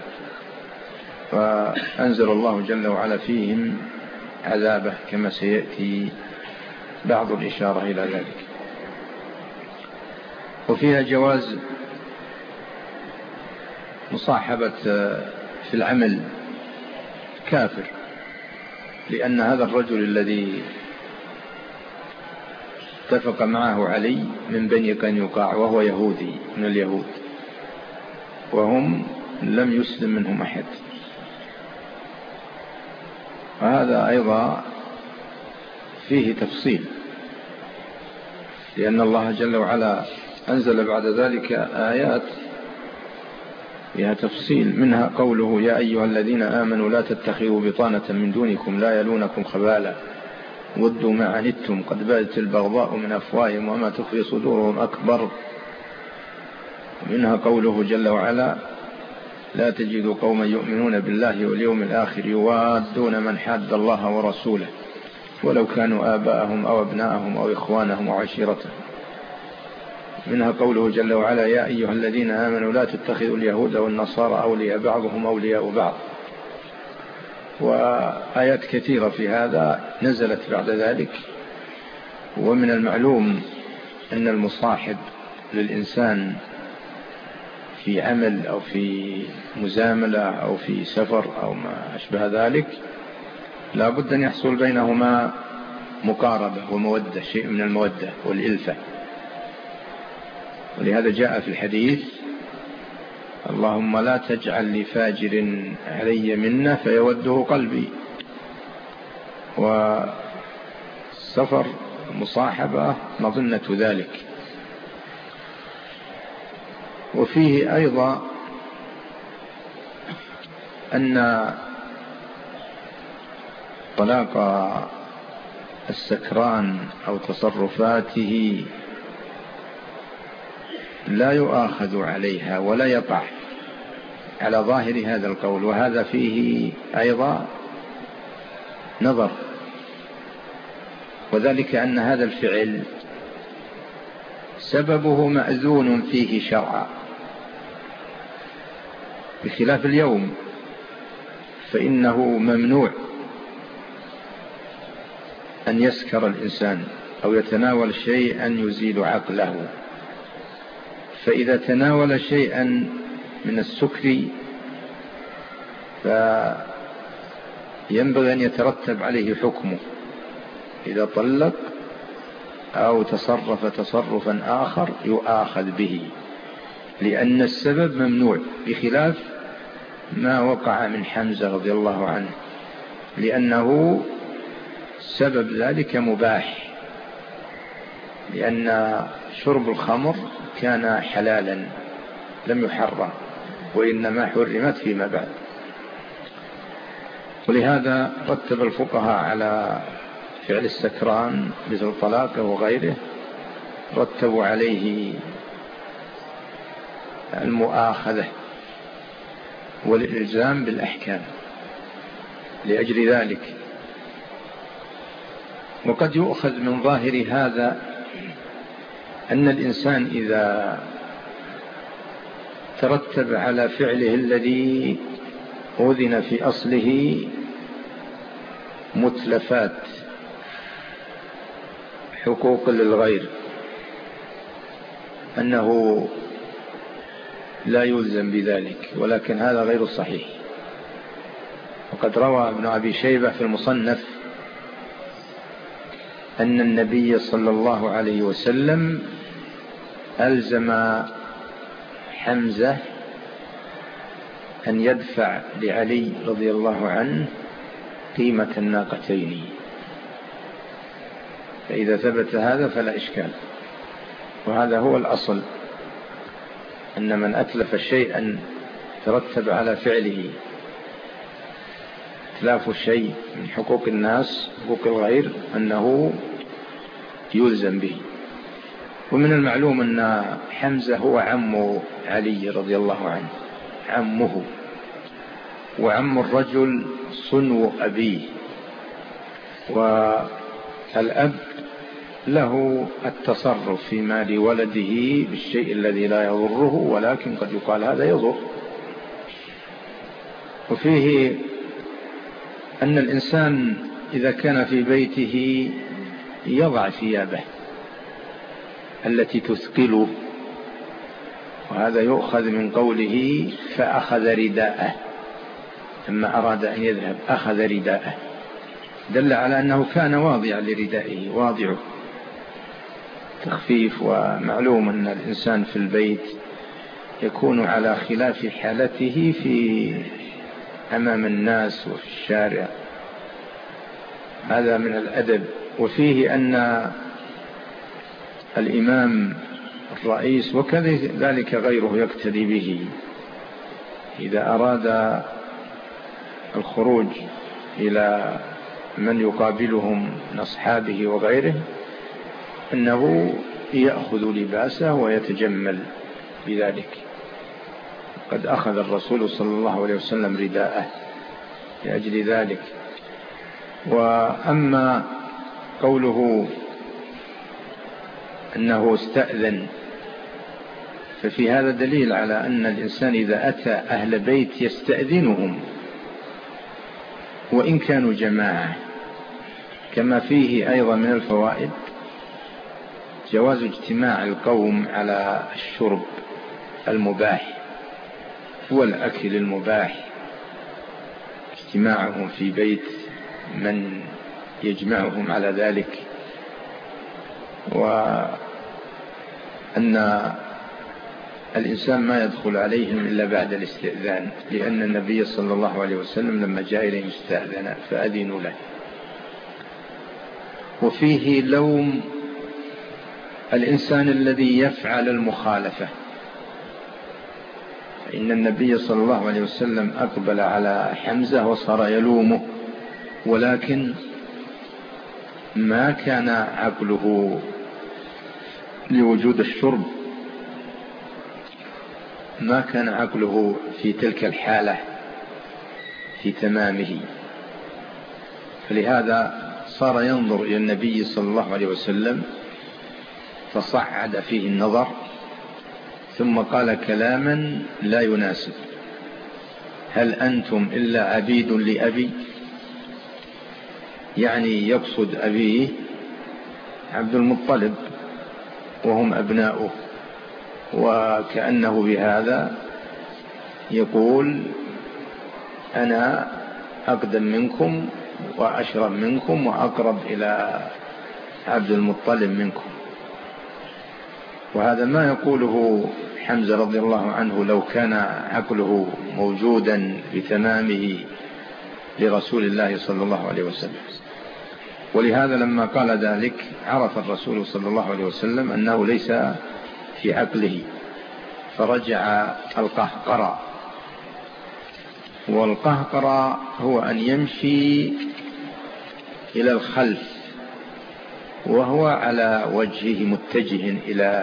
فأنزل الله جل وعلا فيهم عذابه كما سيأتي بعض الإشارة إلى ذلك. وفيها جواز مصاحبة في العمل كافر، لأن هذا الرجل الذي اتفق معه علي من بني قينقاع وهو يهودي من اليهود، وهم لم يسلم منهم أحد. وهذا أيضا فيه تفصيل، لأن الله جل وعلا أنزل بعد ذلك آيات فيها تفصيل، منها قوله: يا أيها الذين آمنوا لا تتخذوا بطانة من دونكم لا يلونكم خبالا ودوا ما عنتم قد بدت البغضاء من أفواههم وما تخفي صدورهم أكبر. ومنها قوله جل وعلا: لا تجد قوما يؤمنون بالله واليوم الآخر يوادون من حاد الله ورسوله ولو كانوا آباءهم أو أبناءهم أو إخوانهم أو عشيرتهم. منها قوله جل وعلا: يا أيها الذين آمنوا لا تتخذوا اليهود والنصارى أولياء بعضهم أولياء بعض. وآيات كثيرة في هذا نزلت بعد ذلك. ومن المعلوم أن المصاحب للإنسان في عمل أو في مزاملة أو في سفر أو ما أشبه ذلك لا بد أن يحصل بينهما مقاربة ومودة، شيء من المودة والإلفة. ولهذا جاء في الحديث: اللهم لا تجعل لفاجر علي منه فيوده قلبي. والسفر مصاحبة مظنة ذلك. وفيه أيضا أن طلاق السكران أو تصرفاته لا يؤاخذ عليها ولا يقع على ظاهر هذا القول، وهذا فيه أيضا نظر، وذلك أن هذا الفعل سببه مأذون فيه شرعا، بخلاف اليوم فإنه ممنوع أن يسكر الإنسان أو يتناول شيئا يزيل عقله. فإذا تناول شيئا من السكر فينبغي أن يترتب عليه حكمه، إذا طلق أو تصرف تصرفا آخر يؤاخذ به، لأن السبب ممنوع، بخلاف ما وقع من حمزة رضي الله عنه، لأنه سبب ذلك مباح، لأن شرب الخمر كان حلالا لم يحرم، وإنما حرمت فيما بعد. ولهذا رتب الفقهاء على فعل السكران مثل طلاقه وغيره، رتبوا عليه المؤاخذة والإلزام بالأحكام لأجل ذلك. وقد يؤخذ من ظاهر هذا أن الإنسان إذا ترتب على فعله الذي أذن في أصله متلفات حقوق للغير أنه لا يلزم بذلك، ولكن هذا غير صحيح. وقد روى ابن أبي شيبة في المصنف أن النبي صلى الله عليه وسلم ألزم حمزة أن يدفع لعلي رضي الله عنه قيمة الناقتين. فإذا ثبت هذا فلا إشكال. وهذا هو الأصل، أن من أتلف شيئا ترتب على فعله إتلاف الشيء من حقوق الناس حقوق الغير أنه يلزم به. ومن المعلوم أن حمزة هو عم علي رضي الله عنه، عمه، وعم الرجل صنو أبيه، والأب له التصرف في مال ولده بالشيء الذي لا يضره، ولكن قد يقال هذا يضر. وفيه أن الإنسان إذا كان في بيته يضع ثيابه التي تثقله، وهذا يؤخذ من قوله فأخذ رداءه، لما أراد أن يذهب أخذ رداءه، دل على أنه كان واضعا لردائه، واضعه تخفيف. ومعلوم أن الإنسان في البيت يكون على خلاف حالته في أمام الناس وفي الشارع، هذا من الأدب. وفيه أن الإمام الرئيس وكذلك غيره يقتدي به إذا أراد الخروج إلى من يقابلهم من أصحابه وغيره أنه يأخذ لباسه ويتجمل بذلك. قد أخذ الرسول صلى الله عليه وسلم رداءه لأجل ذلك. وأما قوله أنه استأذن، ففي هذا دليل على أن الإنسان إذا أتى أهل بيت يستأذنهم وإن كانوا جماعة. كما فيه أيضا من الفوائد جواز اجتماع القوم على الشرب المباح والأكل المباح، اجتماعهم في بيت من يجمعهم على ذلك، وأن الإنسان ما يدخل عليهم إلا بعد الاستئذان، لأن النبي صلى الله عليه وسلم لما جاء إليهم استأذن فأذنوا له. وفيه لوم الإنسان الذي يفعل المخالفة، إن النبي صلى الله عليه وسلم أقبل على حمزة وصار يلومه، ولكن ما كان عقله لوجود الشرب، ما كان عقله في تلك الحالة في تمامه، فلهذا صار ينظر إلى النبي صلى الله عليه وسلم فصعد فيه النظر، ثم قال كلاما لا يناسب: هل أنتم إلا عبيد لأبي؟ يعني يقصد أبيه عبد المطلب وهم أبناؤه، وكأنه بهذا يقول أنا أقدم منكم وأشرب منكم وأقرب إلى عبد المطلب منكم. وهذا ما يقوله حمزة رضي الله عنه لو كان عقله موجودا بتمامه لرسول الله صلى الله عليه وسلم. ولهذا لما قال ذلك عرف الرسول صلى الله عليه وسلم أنه ليس في عقله، فرجع القهقرى. والقهقرى هو أن يمشي إلى الخلف وهو على وجهه متجه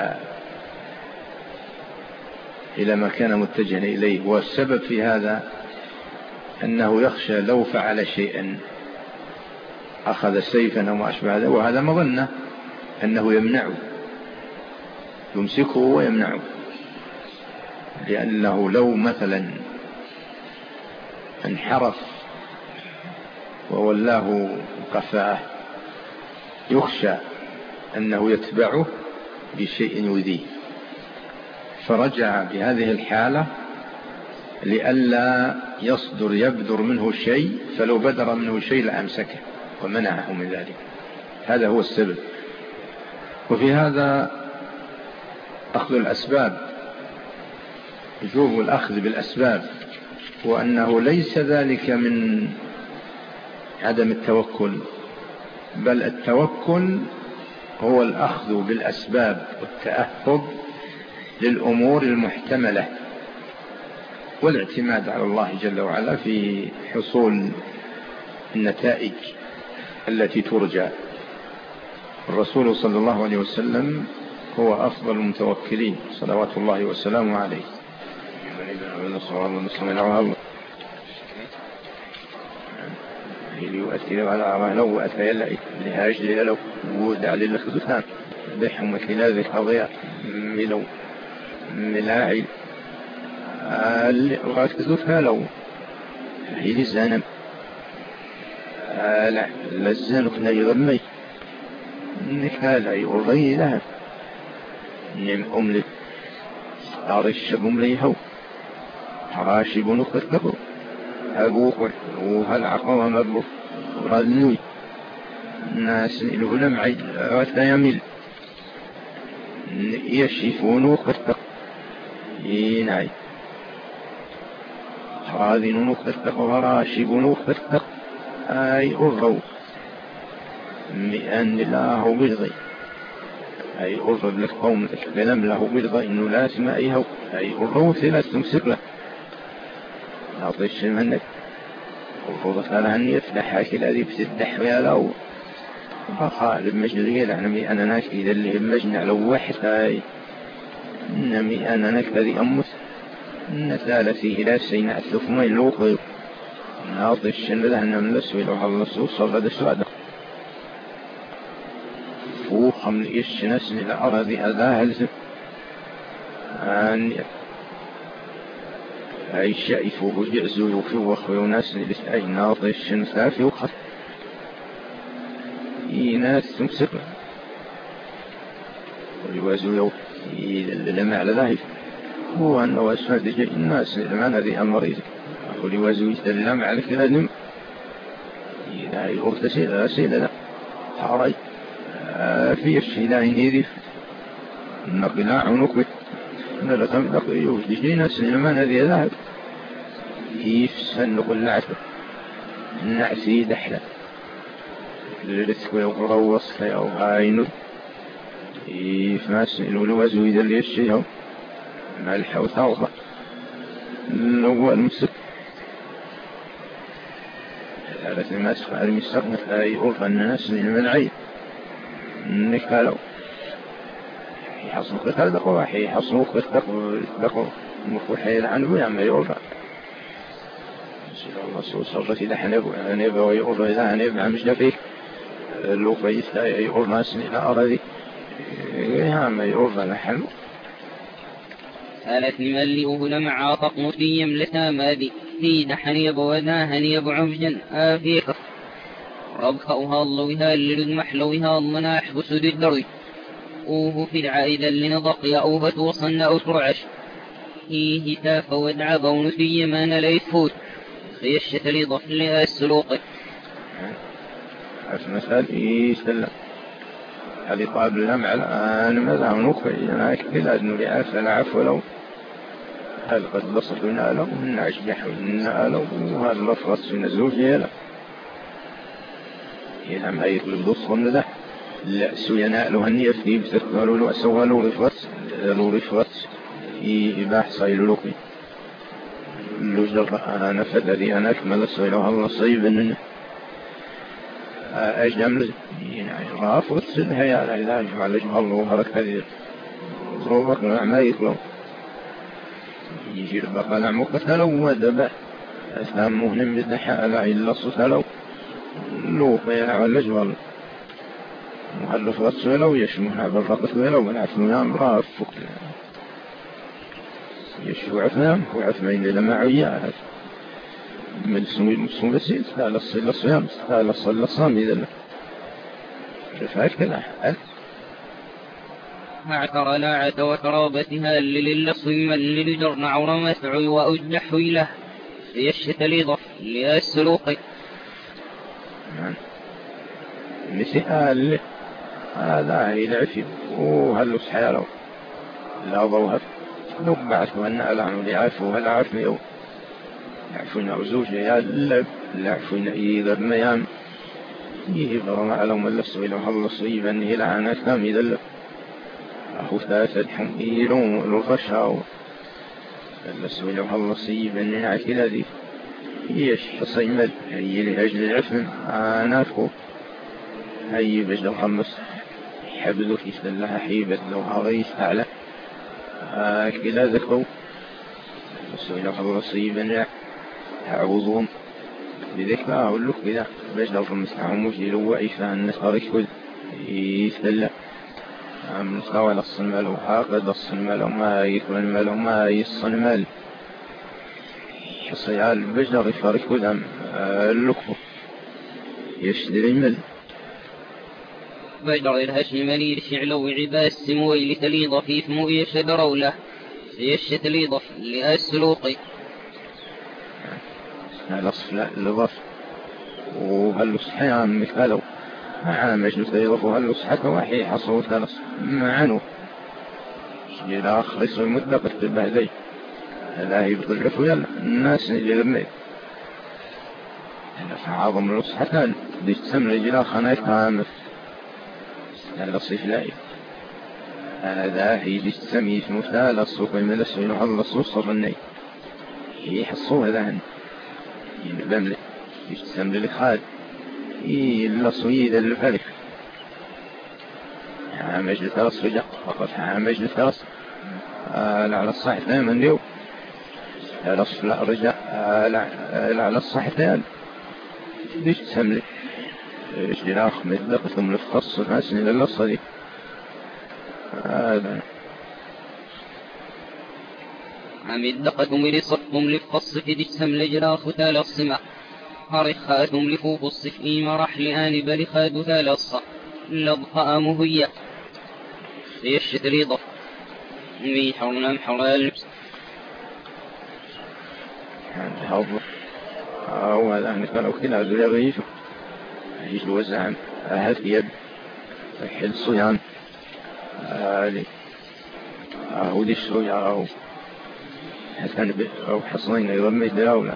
إلى ما كان متجها إليه. والسبب في هذا أنه يخشى لو فعل شيئا أخذ سيفا أو ما أشبه هذا، وهذا مظنة أنه يمنعه، يمسكه ويمنعه، لأنه لو مثلا انحرف وولاه قفاه يخشى أنه يتبعه بشيء يؤذيه، فرجع بهذه الحالة لئلا يبدر منه شيء، فلو بدر منه شيء لأمسكه ومنعه من ذلك. هذا هو السبب. وفي هذا أخذ الأسباب، وجوب الأخذ بالأسباب، وأنه ليس ذلك من عدم التوكل، بل التوكل هو الأخذ بالأسباب والتأهب للأمور المحتملة والاعتماد على الله جل وعلا في حصول النتائج التي ترجى. الرسول صلى الله عليه وسلم هو أفضل المتوكلين صلوات الله وسلامه عليه. يؤثر على أعماله وأتيلا لهاج ليلو ودع للخزفان بحهم كلاب الحضياء ملو ملاعي الخزفان لو هي لسانا لا لزانك لا يغمي نكالا يغضي لها نم أملك أرشب أمليهو حراشب نخذ أبوك وهالعقوة مبروك ردنوي ناس العلماء وتيمل يشفون خطق ينعي خاذن خطق وراشب خطق أي أرغو لأن الله بلغي أي أرغب للقوم الكلام له بلغي إنه لا سمائيه أي أرغو ثلاث مسكلة أعطيش منك وفوضت على أن يفتح الذي بتدح وياله فخالب مجلية لعنمي أنا ناكي اللي مجنع لو واحد هاي نمي أنا نكذي أمس نتالسي إلى سينا أسلف ما يلوقي نعطيش لأنه نلسوي لو حلسوا صغد السعادة فوخم لإيش نسل الأرض أذاها لزم أن أي شايف وجعزو وفي وخوي وناس لسعي ناطش نسافي وخف ناس تمسك ويوازو يوم لما على ذلك هو أنه أسفاد جاي الناس لما هذه أمريض ويوازو يسلم على كلام إذا يغتسل أسئلة حري في الشيلين يذف نقناع ونقبت نلقم نقي وجدي ناس لما هذه ذهب كيف سنق العسل النعسي دحلة للسك ويغروص أو هاينو كيف ما سنقلوا الوزو إذا اللي يشيهم ملح وثوضة الأول مسك ثالث ما سفع المستقبل لا يغرف أن الناس من العيد نكالو يحصل قتل دقوا يحصل قتل دقوا مفوحي العنو يعمل يغرف الرسول صلى الله عليه وسلم هنب ويغرف إذا هنب عمش فيك لو فيس لا يغرف ناس من الأراضي يعمل يغرف لحلو سالت ملئه لمع طقم في يملتها ماذي في نحن وذاها يبعمجا آفيك ربخوها اللوها للمحلوها المناح بسد الدري أوه في العائدة لنضق يأوه توصن أسرعش هيه تاف ودع بون في يمان ليتفوت خيشت لضفل السلوق مثال يسلم هذه طاب اللمع الآن ماذا نقفي أنا أكفل أدنو لعاف العفو لو هل قد لصفنا له من أشبح منا له وهذا لفظ من زوجه له ينعم هيك للضصهم له لا سيناله هنية في بسرقالوا له أسوى له رفرت إباح صيل لقي لجر أنا نفذ ذي أنا أكمل صيله الله صيب منه أجمل يعني غافر السنة يا لا إله على جمع الله وهرك هذه صوبك ما يطلب يجير بقى نعمك تلو ودبه أسلامه نمد حالا إلا صتلو لو فيها على جمع مهلف رسولو يشمها بالرقص ولو من عثمان رافق يشو عثمان وعثمان لما عياها من سمو بسيط قال الصلاة الصيام قال الصلاة الصام إذا لا رفعت كلا اعتر لاعة وترابتها للصيم للجرن عرم سعي وأجنح له ليشت لضف للسلوق مثال هذا العفي وهل سحاله لا ضوهف نبعث وأن ألعنوا لعفو هل عفو يعفونا وزوجه يا اللب لعفونا إذا بميام يبرم على ملس ويلو حلص ويبنه لعنة كامي دلف أخو ثلاثة حميلون الوفشاو ملس ويلو حلص ويبنه عكلا دي يش تصيمل هي لأجل العفن نافو هي بجد الخمس حبذو في سلها حيبت لو هغيث أعلى كلا ذكروا ملس ويلو حلص ويبنه تعوضون بذلك أقول لك كذا بجد الخمس عموش يلو عيفان نسخرك كذ يسلح مستوى الصنمال وحاقد الصنمال وما يثمن وما يصنمال حصيال بجد غفارك كذا اللقف يشتري مل بجد الهشم مليل شعلو عباس سموي لتليض في فمو يشدروا له يشتليض لأسلوقي الأصفلاء لظف وهلو صحيان مثالو معنا مجلس يضف وهلو صحك وحي حصو ثلاث معنو إلى آخر المدة قتبه ذي لا يبطل عفو يلا الناس نجي لمي فعظم الصحتان دي تسمى رجلا خانات هامف هذا الصيف لاي هذا هي دي تسمي في مثال الصوف الملس وينحل الصوص الرني يحصوها ذهن ينبم لي يتسمى للخال الصويد الفلك مجلس ثلاث رجع فقط مجلس ثلاث على الصحة دائما اليوم لا رجع على الصحة ثاني ليش تسملي اجتراخ مدقتهم للخص الناس إلى اللصة هذا مدقتهم لصقهم للخص في جسم لجراخ ثال الصمع هرخاتهم لفوق الصف مرح لآن بلخاد ثال الصح لضحى مهية يشتري ضف ميحرنا محرى اللبس هذا أولا أنك لو كنا ذو يغيث يجي وزعم أهد يد حل صيان أهودي الشروع أو حسن أو حصنين يضمي دراولا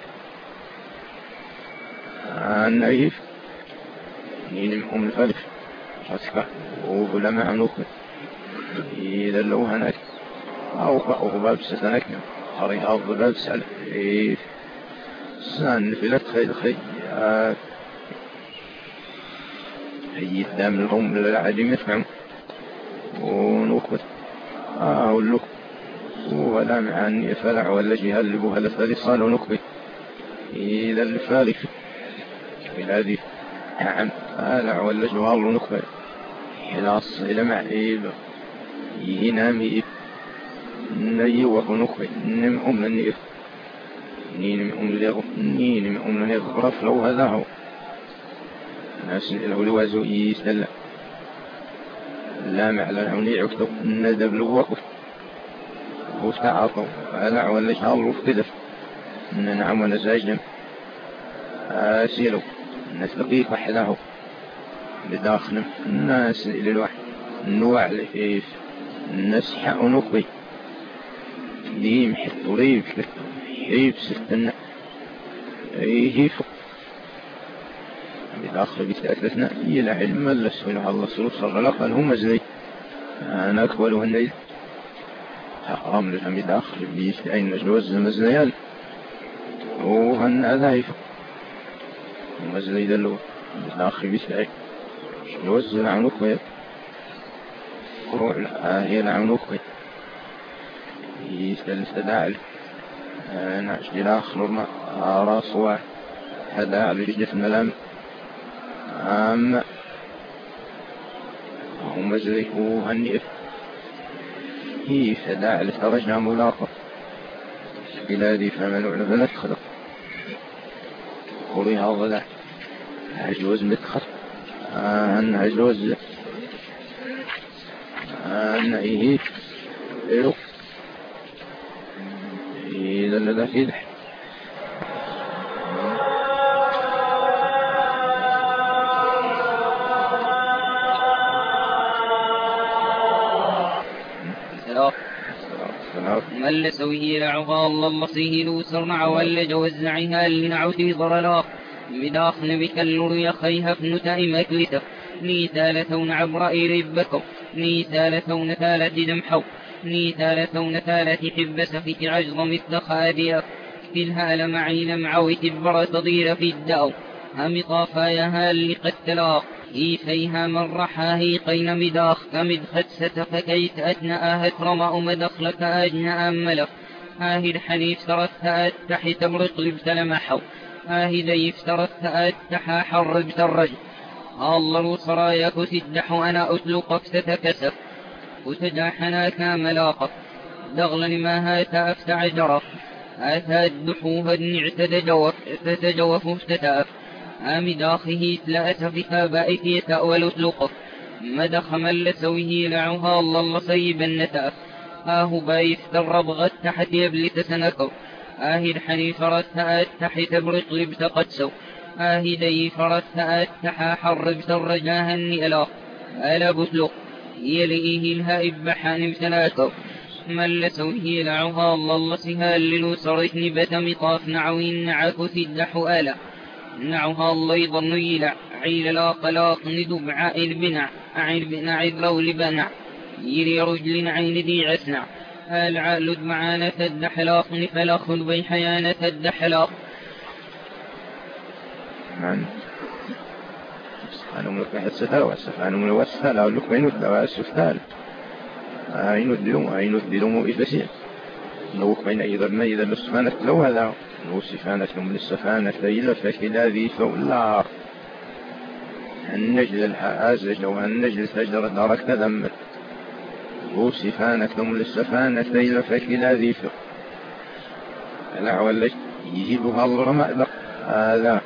النعيف ينمهم الفلك أسفع وفلما عنوك إذا لو هناك أو باب ستنكنا حريها باب سأل سان في لك خير هي الدام الهم للعدم يفهم ونوكبت أقول لك ولا معاني يفلع ولا جهال لبوها لفالي صالوا نكبت إذا الفالك بلادي نعم فالع ولا جوال نكبت حلاص إلى معيب ينامي نيوه نكبت نمهم لنيف نين من أم لغرف لو هذا هو ناس الولوازو يسلم لا معلى العوني عكتب ندب لوقف وستعطوا فألع ولا شعر وفتدف نعم ولا ساجدم أسيلو الناس لقيق وحده بداخل الناس إلى الواحد النوع لفيف الناس حق نقبي ديم حق ريب حيب ستنا ايه فوق بالآخر بيتأثثنا إلى علم اللس وإلى الله صلى الله عليه هم زي أنا أكبر هنيل حرام لهم بالآخر بيستعين مجلوز المزنيال وهن أذايف هم زي دلو بالآخر بيستعين مجلوز العنوك ويب قروع هي العنوك ويب يستدعي نعش للآخر نورما راس واحد هذا على رجل الملام أما هم زريكوها النئف هي فداع لترجع ملاقة بلادي فملوع لبنت خلق قوليها ضلع هجوز متخط أن هجوز أن إيه إيو إذا لذا كيدح مل سويه عضال الله سيه لو سرنع ولا جوزعها لنعوتي ضرلا بداخن بكالور يخيها فنتائم أكلتك نيثالة عبر إربكم نيثالة ثالة دمحو نيثالة ثالة حب سفك عجر مثل خادية تلها لمعين معوي تبر تضير في الدأو هم طافايها اللي قد تلاق إيفيها من رحاه قين مداخ كمدخت ستفكيت أثناءها ترمأ مدخلك أجنأ ملف آهد حنيف ترث أتح تبرق لبتلمحو آهد يفترث أتحا حربت الرجل الله صرايك تدح أنا أتلقك ستكسف وتدحنا كاملاقك دغل ما هات أفتع جرف أتى الدحوه النع تتجوف افتتاف داخه تلأت في بائك يتأول أتلقك مدخ من لسويه لعها الله سيبا نتاف بايف تربغت تحت يبلت سنكو الحنيف رثأت تحت برق لبت قدسو دي فرثأت تحا حربت الرجاه النئلا ألا بتلق يلئيه الهائب بحان بتناكو من لسويه لعها الله سهال للوسرث نبت مطاف نعوين نعكو تدحو ألا نعها الله يظن يلع عيل لا قلاق ندبع البنع أعيل بنع ذو لبنع يلي رجل عين دي عسنع العقل دمعانة الدحلاق نفلخ بيحيانة الدحلاق أنا ملك السفال والسفال من الوسفال أو لك بين الدواء السفال أين الدلوم إفسير نوك بين أيضا ما إذا السفانة لو هذا نو سفانة من السفانة إلا فكلا ذي فولا النجل الحازج والنجل سجر دارك تذمت وصفانكم للسفانة إلا فكلا ذي فوق الأعوال يجيبها الرماء هذا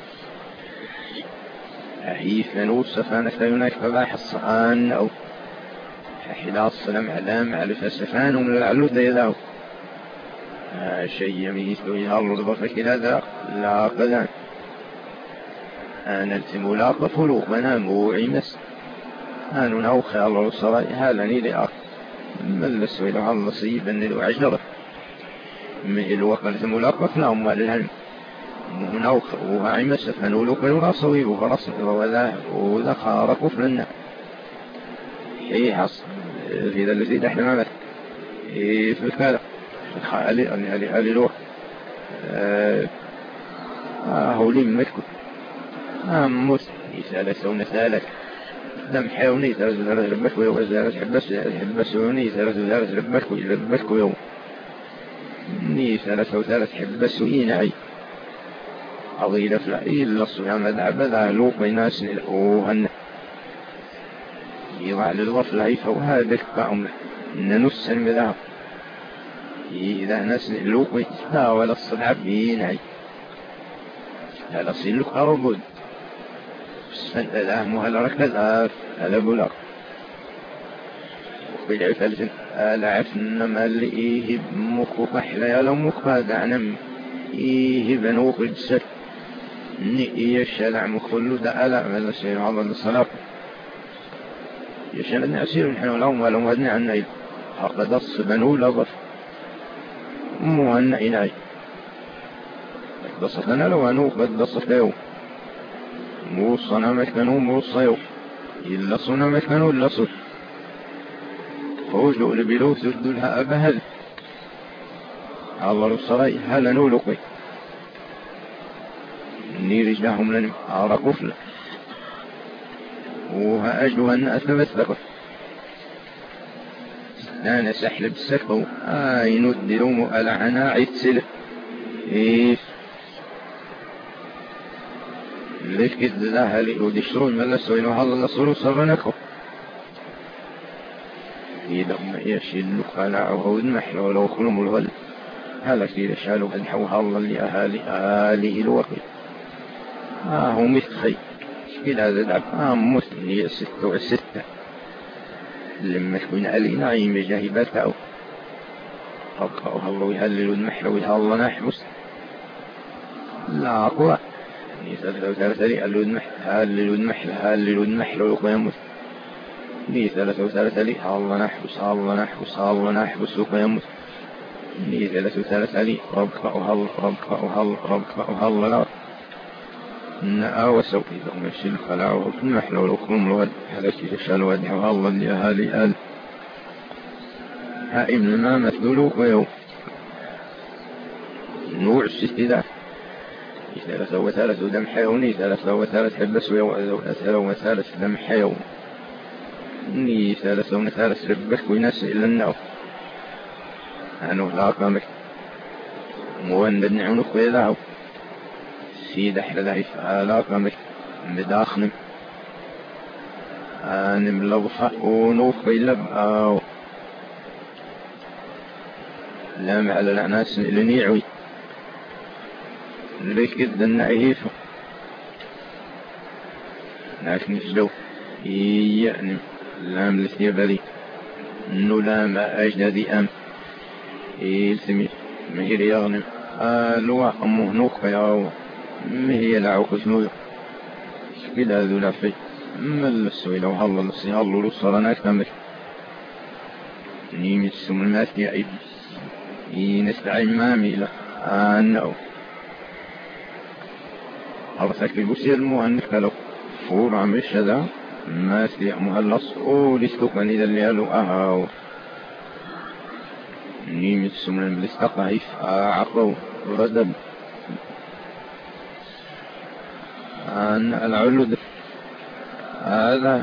أحيثا والسفانة هناك فباح الصحان أو حلا الصلم علام على فسفان ومن العلود يذاو شيء يميث إلى الرضا فكلا ذا لا قدان أنا التمولاق فلوق منام وعمس أنا نوخي الله الصلاة هالني لأخ من لسوي له الله صيبا لعجرة من الوقت التمولاق فلهم والهم نوخ وعمس فنولوك الرصوي وفرص وذا خارق فلنا إيه حص في ذا الذي نحن عمل إيه في الكلام علي لوح هولي ممتكو موت يسالسون ثالث دم حيوني ثلاث ربك ويوزارت حبسوني ثلاث ربك يوم ني ثلاث حبسوا إينعي عضيلة فلعيل لصويا مدعبدا لوق بيناس وهن يضع للغفل عيفة وهذا كفاهم ننسا مذاهم إذا ناس لوق بيتها ولا الصدع بينعي هذا صيلك أربود فالأهم هل ركز هذا بلاق بالعفل ألعفن ملئيه بمك بحلى يلمك فادعنم إيه بنوك الجسد نئي الشلع مخلو دا ألا من السير عظم الصلاة يشان نعسير نحن لهم ولهم ودنا عن نيل فقد الصبنو لغف مهنا إناي دصتنا لو أنو قد دصت يوم موصنا مكانو موصا يوم إلا صنا مكانو إلا صد فوجلوا لبلو سرد لها أبهل الله الصلاة هل نولقي نيرج لهم لنم عرقوا فلا وهأجلوا أن أثبت لكم أنا سحلب سكو ندلوم ألعنا عتسل إيه ليش كد ذاها ودشرون من لسوينو هذا لصولو صرنكو إذا ما يشيل خلعه المحل ولو خلم الغل هلا كده شالوا هنحوها الله لأهالي آله الوقت هو مثخي شكل هذا العب مثني 6 لما تكون علي نعيم جاهبته أبقى الله يهلل المحل ويهالله نحبس لا أقوى ثلاثة هلل المحل ويقيمس لي ثلاثة لي الله نحبس ويقيمس لي ثلاثة لي ربك وهل لا إن آوسوا إذا مشي الخلاع نحن ولكم الود حلكي تشال ودي والله لأهالي آل هائم ما مثلوا ويوم نوع الستداء ثلاثة وثالث دم حيوني ثلاثة وثالث حبس ثلاثة وثالث دم حيون إني ثلاثة وثالث ربك ويناس إلا النار أنا لا أقامك موان بدنعونك ويلاعو سيد أحلى ضعيف لا أقامك بداخنم أنا ملوفة ونوف ويلب أو لام على العناس لنيعوي ليك جدا نعيف لكن يجلو يعني لام لثيبالي إنه لام أجنادي أم يلسمي مهير يغنم لوا أمه نوك ياو مهي لعوك شنو كلا ذو لفي ملسوي لو هلا لسي هلا لصرنا كمل نيمي السم المات يعيب ينستعين مامي له أنه أرسك البسير المؤنك لو فور عم الشذا ما سيح مهلص ولستوكني ذا اللي قالوا أهاو نيمي السم الملستقعيف عقو ردب أن العلو هذا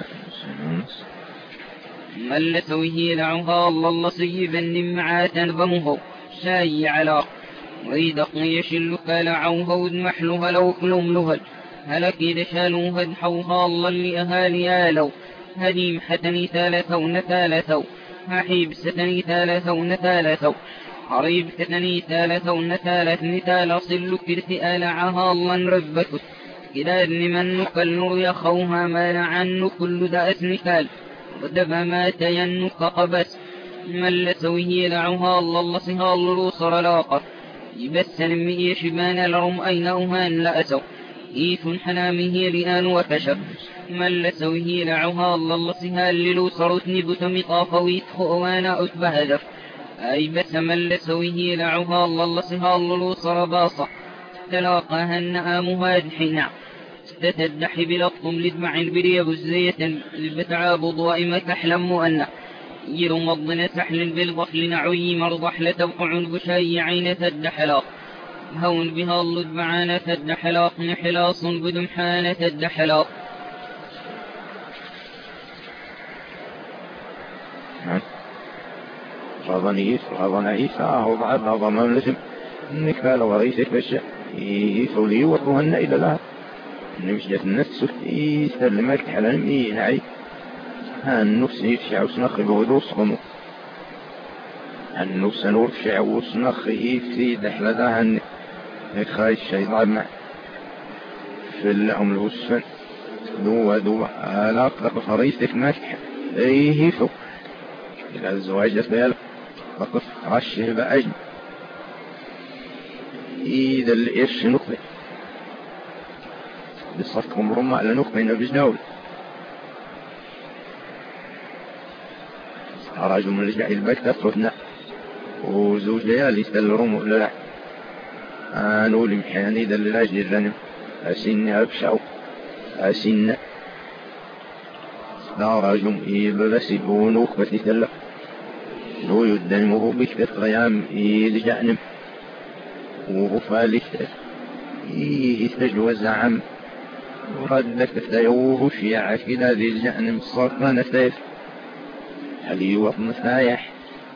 من لسويه لعها الله صيبا نمعا تنظمه شاي على وإذا يشلك لعوها ودمحلها لو كلهم لهل هلك إذا شالوها دحوها الله لأهالي آلو هديم حتني ثالثون ثالثو حيب ستني ثالثون ثالثو عريب ستني ثالثون ثالث نتال صل كرث آلعها الله نربكت إذا ابن من نقل يخوها ما لعن كل دأس نكال ودب ما تينك قبس من لسويه لعها الله صها الله صر لاقف يبسن مئي شبان لرم أين أوهان لأسوا إيف حنامه لآن وكشف من لسويه لعها الله صها اللي صرتني بتمطاف ويتخ وانا أتبه هدف أي بس من لسويه لعها الله صها الله صر باصة تلاقاها النآمها دحنا تتدح بلطم لدمع البريب الزيت البتعاب ضوائم تحلم مؤنة يرم الضن سحل بالضفل نعوي مرضح لتوقع البشاي عين تدحلاق هون بها اللدبعان تدحلاق نحلاص بدمحان تدحلاق رضنيه فهو بعد رضمان لسم نكال وريسك بشا يثولي وطوهن إلى لها نمشي النفس يسلمك حلال نعي النفس يفشع وسنخ بودوس غمو النفس نرفع وسنخ يفسي دحلدها يخاي الشيطان مع في اللهم الوسفن دوا علاقة بخريستك ماسح ايه فوق إلى الزواج أسبيالك فقف رشه بأجن إذا الإرش نقبل بصفكم رمى على نقبين بجناول أراجوا من رجع البيت تفرطنا وزوج ليالي استل رمو للع آنو لمحياني ذا للاجل الرنم أسن أبشعو أسن لا راجم إيبلسي بونوك بتتلق نو يدنمه بكتة غيام إيلجأنم وغفالك يستجوى الزعم وردك تيوه شيعة كده ذي الجأنم الصرطان سيف هل يوطن سايح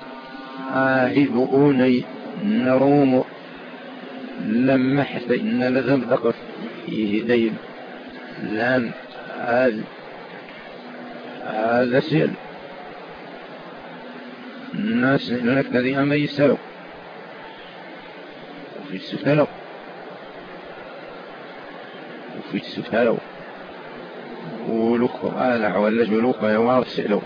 آهدؤوني نروم لما حسين لذم ذكر فيه ديب لم هذا سيل الناس لك ذي أما يسلو وفي السفلو ولوك آلع ولا جلوك يوارسلو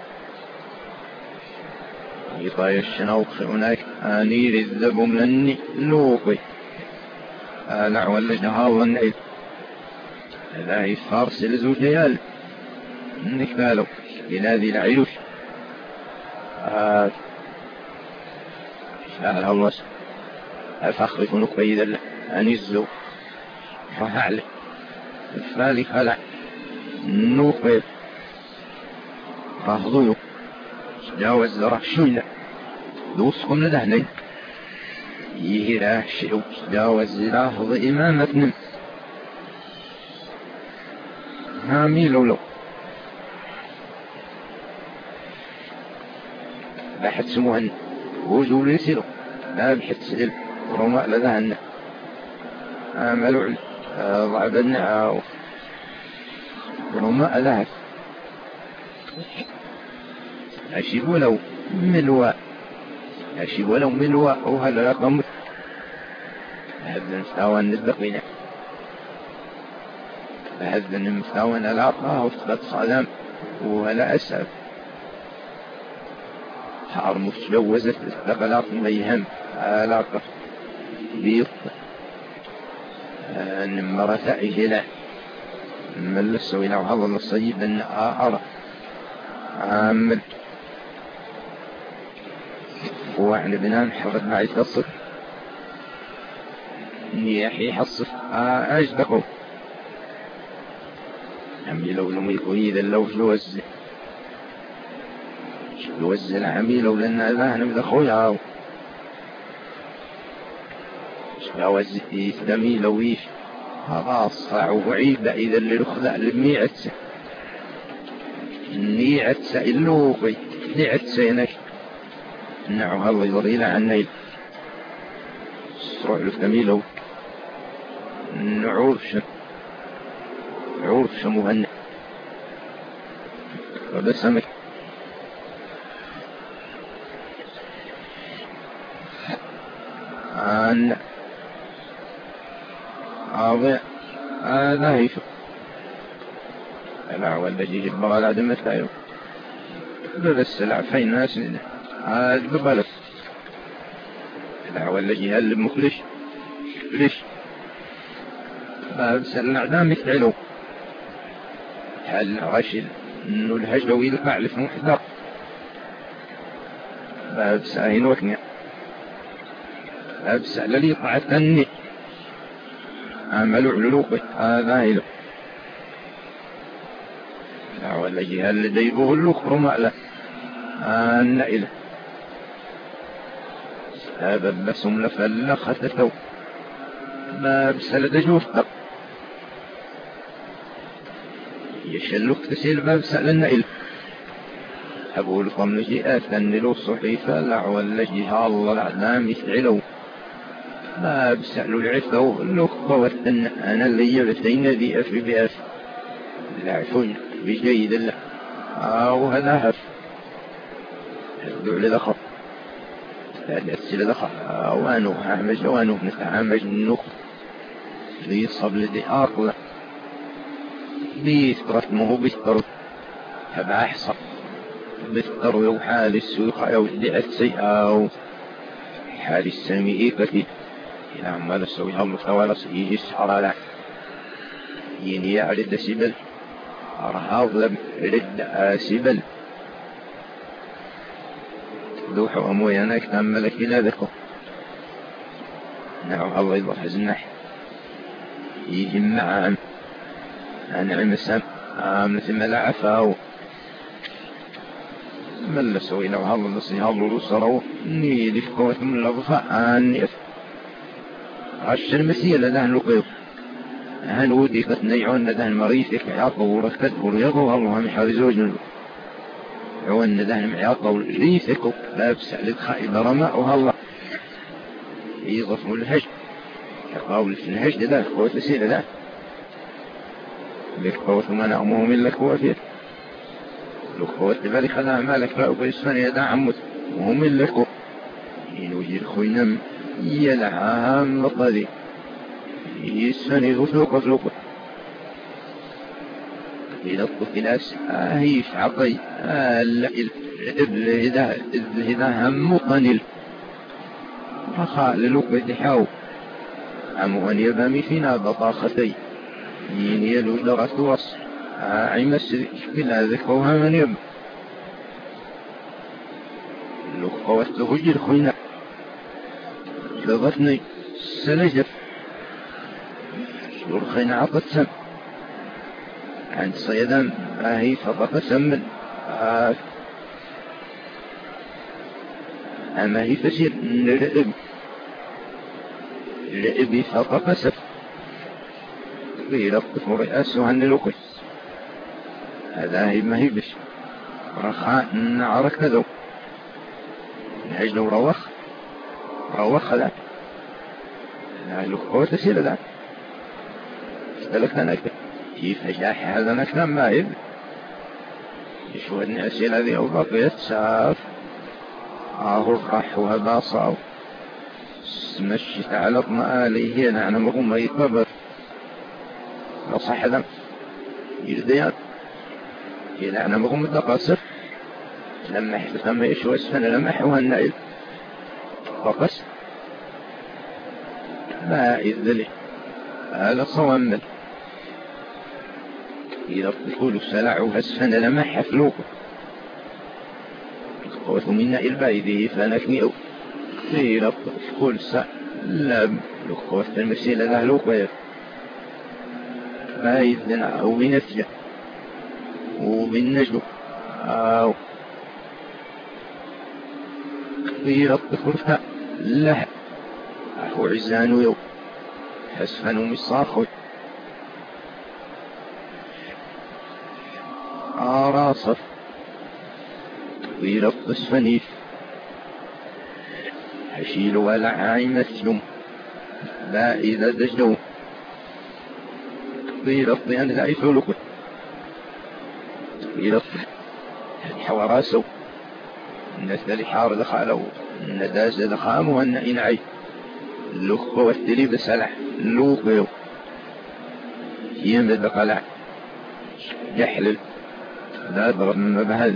يطاي الشنوق هناك آنير الذب مني لوقي آلع ولا جهار والنعيد لا يفارس لزوجيال نكالو إلى ذي العيوش شاء الله أفخرف نقبيد أنزو فهعله الفالي خلع النوقف فهضو جاوز رحشينا دوسكم لدهني يهلا شيء جاوز لحظ إمامتنا هامي لولو بحث سموهن وجول يسيرو لا بحث سئل ورماء لدهن عملوا ضعبنا ورماء لها أشيب ولو ملواء أشيب ولو ملواء وهلا رقم هذا نستوى النذقين هذا نستوى العقاء وفقد صلام وهلا أسعب حار متجوزة استقلات ميهم علاقة بيض نمرة عجلة من لسوي لو هذا الصيب أن أعرف عامل وعن بنان حفظ معي تصف نيحي حصف أجدقه عمي لو لم يكون إذا لو جوز العمي لو لأن أذاهنا بدخويا جوز إسلامي لو إيش هراصع وعيد إذا اللي رخذ لميعتس نيعتس إلوقي نيعتس ينك نعو الله يضرينا عن نيل سرع لفتميلو نعورش مهنة وبسمك أن أضيع لا يشوف الأعوال الذي يجبغى العدم الثايو السلع فين ناس الببالة الأعوال الذي هل مخلش ليش بس الأعدام يفعلوا هل غشل إنه الهجوي يلقع في محضر بس هين وكني بس الذي يقع تني عملوا علوقه هذا إله الأعوال الذي هل لديبه الأخر مأله أن إله هذا بسم لفلختته ما بسل دجوفته يشلك تسيل ما بسل النئل أقول قم لجئات لنلو الصحيفة الأعوال لجيها الله العدام يفعلوا ما بسأل العفو الأخوة والتن أنا اللي يبثين ذي أفي بأف العفون بجيد الله وهذا هف هدو لذخر هذا السل ذخر وانو هعمج وانو نتعامج النخ ذي صبل ذي أرض بيسترت مهو بيسترت هبع أحصر بيستر وحال السوق أو دعت سيئة حال السميئة كثير نعم ماذا سوي هم ثوالس يجي السحر له يني يعرض سبل أرهاض لم رد سبل دوح أموي أنا اكتمل كلا ذكو نعم الله يضح زنح يجي معام أنعم السم مثل ما لا عفاو مل سوي لو هذا النصي هذا الرسل نيدي في قوة من الأضفاء أني عشر المسيح لدهن لقيض هل ودي فتنيعون لدهن مريثك عياطه وركته ورياضه الله من حال زوج عوان لدهن عياطه وريثك لا بسأل الخائب رماء الله يضف الهج كقول في الهج ده قوة تسير ده لك قوة ما نأمه من لك وفيه لك قوة ذلك خلاه مالك فأقول السنة يدع عمت وهم من لك إن وجد خوينم يلعام لطالي يسفني غفلوك إذا الطفلاس هيش عطي إذا هم قنل فخال لك بدحاو عموان يبامي فينا بطاختي يلو درس وص عمس كلا ذكوها من يب لك قوت لهجر خوينا لغتني سلجر شرخين عطت سم عند صيدا ما هي فقط سمن أما هي تسير الإبي فقط سف ويلطف رئاسه عن الوقس هذا هي ما هي بش رخاء نعرك ذو نحج لو روخ ذاك نعلق هو تسير ذاك استلقنا نكتب كيف هجاح هذا نكتب ما يب يشوى الأسئلة ذي أو بقيت ساف الرح وهذا صعب مشيت على طمآلي هنا أنا مهم يتبر لو صح ذا يلديات هنا أنا مهم الدقاصر لما حفظهم يشوى السنة لما حوها النائل فقس ما إذن هذا صوامل إذا تقول سلعها السنة لما حفلوك قوة من نائل بايده فنكنئو إذا تقول سلام قوة المسيلة لهلوك ما إذن أو بنفجة وبالنجد أو إذا تقول له أخو عزان يو حسفن ومصاخ راصف ويرى الصفنيف حشيل ولا عايمة يوم لا إذا دجلوا ويرى الضيان لا يفعلوا ويرى الحواراسو الناس الحار دخلوا النداز دخاموا أن إنعي اللوخ والتلي بسلح اللوخ يو يمد قلع يحلل لا ضرب من مبهل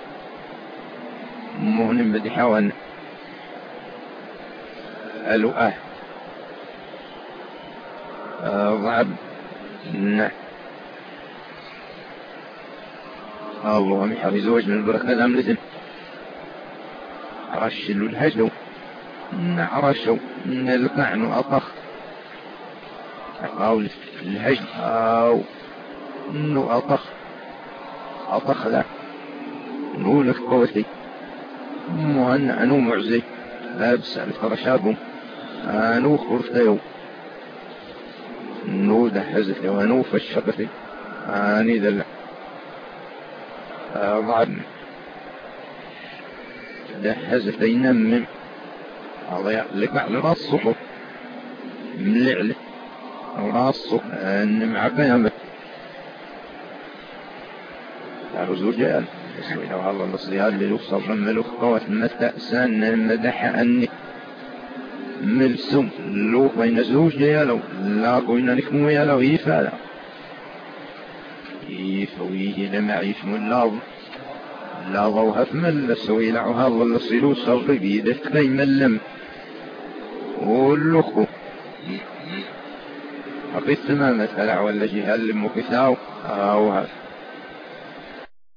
مهنم بدي حاول ألوءه ضعب نعم الله محر زوج من البركة الأملة رشلوا الهجو نعرشوا نلقعن أطخ أقول الهجو أو إنه أطخ لا نقولك قوتي مهنا أنو معزي لا بسأل فرشابهم أنو خرفتيو نو دحزتي وأنو فشقتي أني دلع بعد دحزتي نمم هذا لك بعد راسه ملعله راسه أن معبيها تعرضوا جال اسمه لو الله نصليها اللي يوصل رملوك قوة متأسان مدح أني ملسم لوك بين زوج جيالو لا قوينا نكمو يالو يفالا يفويه لما يفمو اللاظ لا ضوها فمل سوي لعوها الله لصيلو صغي بيدك لي ملم واللخو حقيت تماما تلع ولا جهال مكثاو أو هذا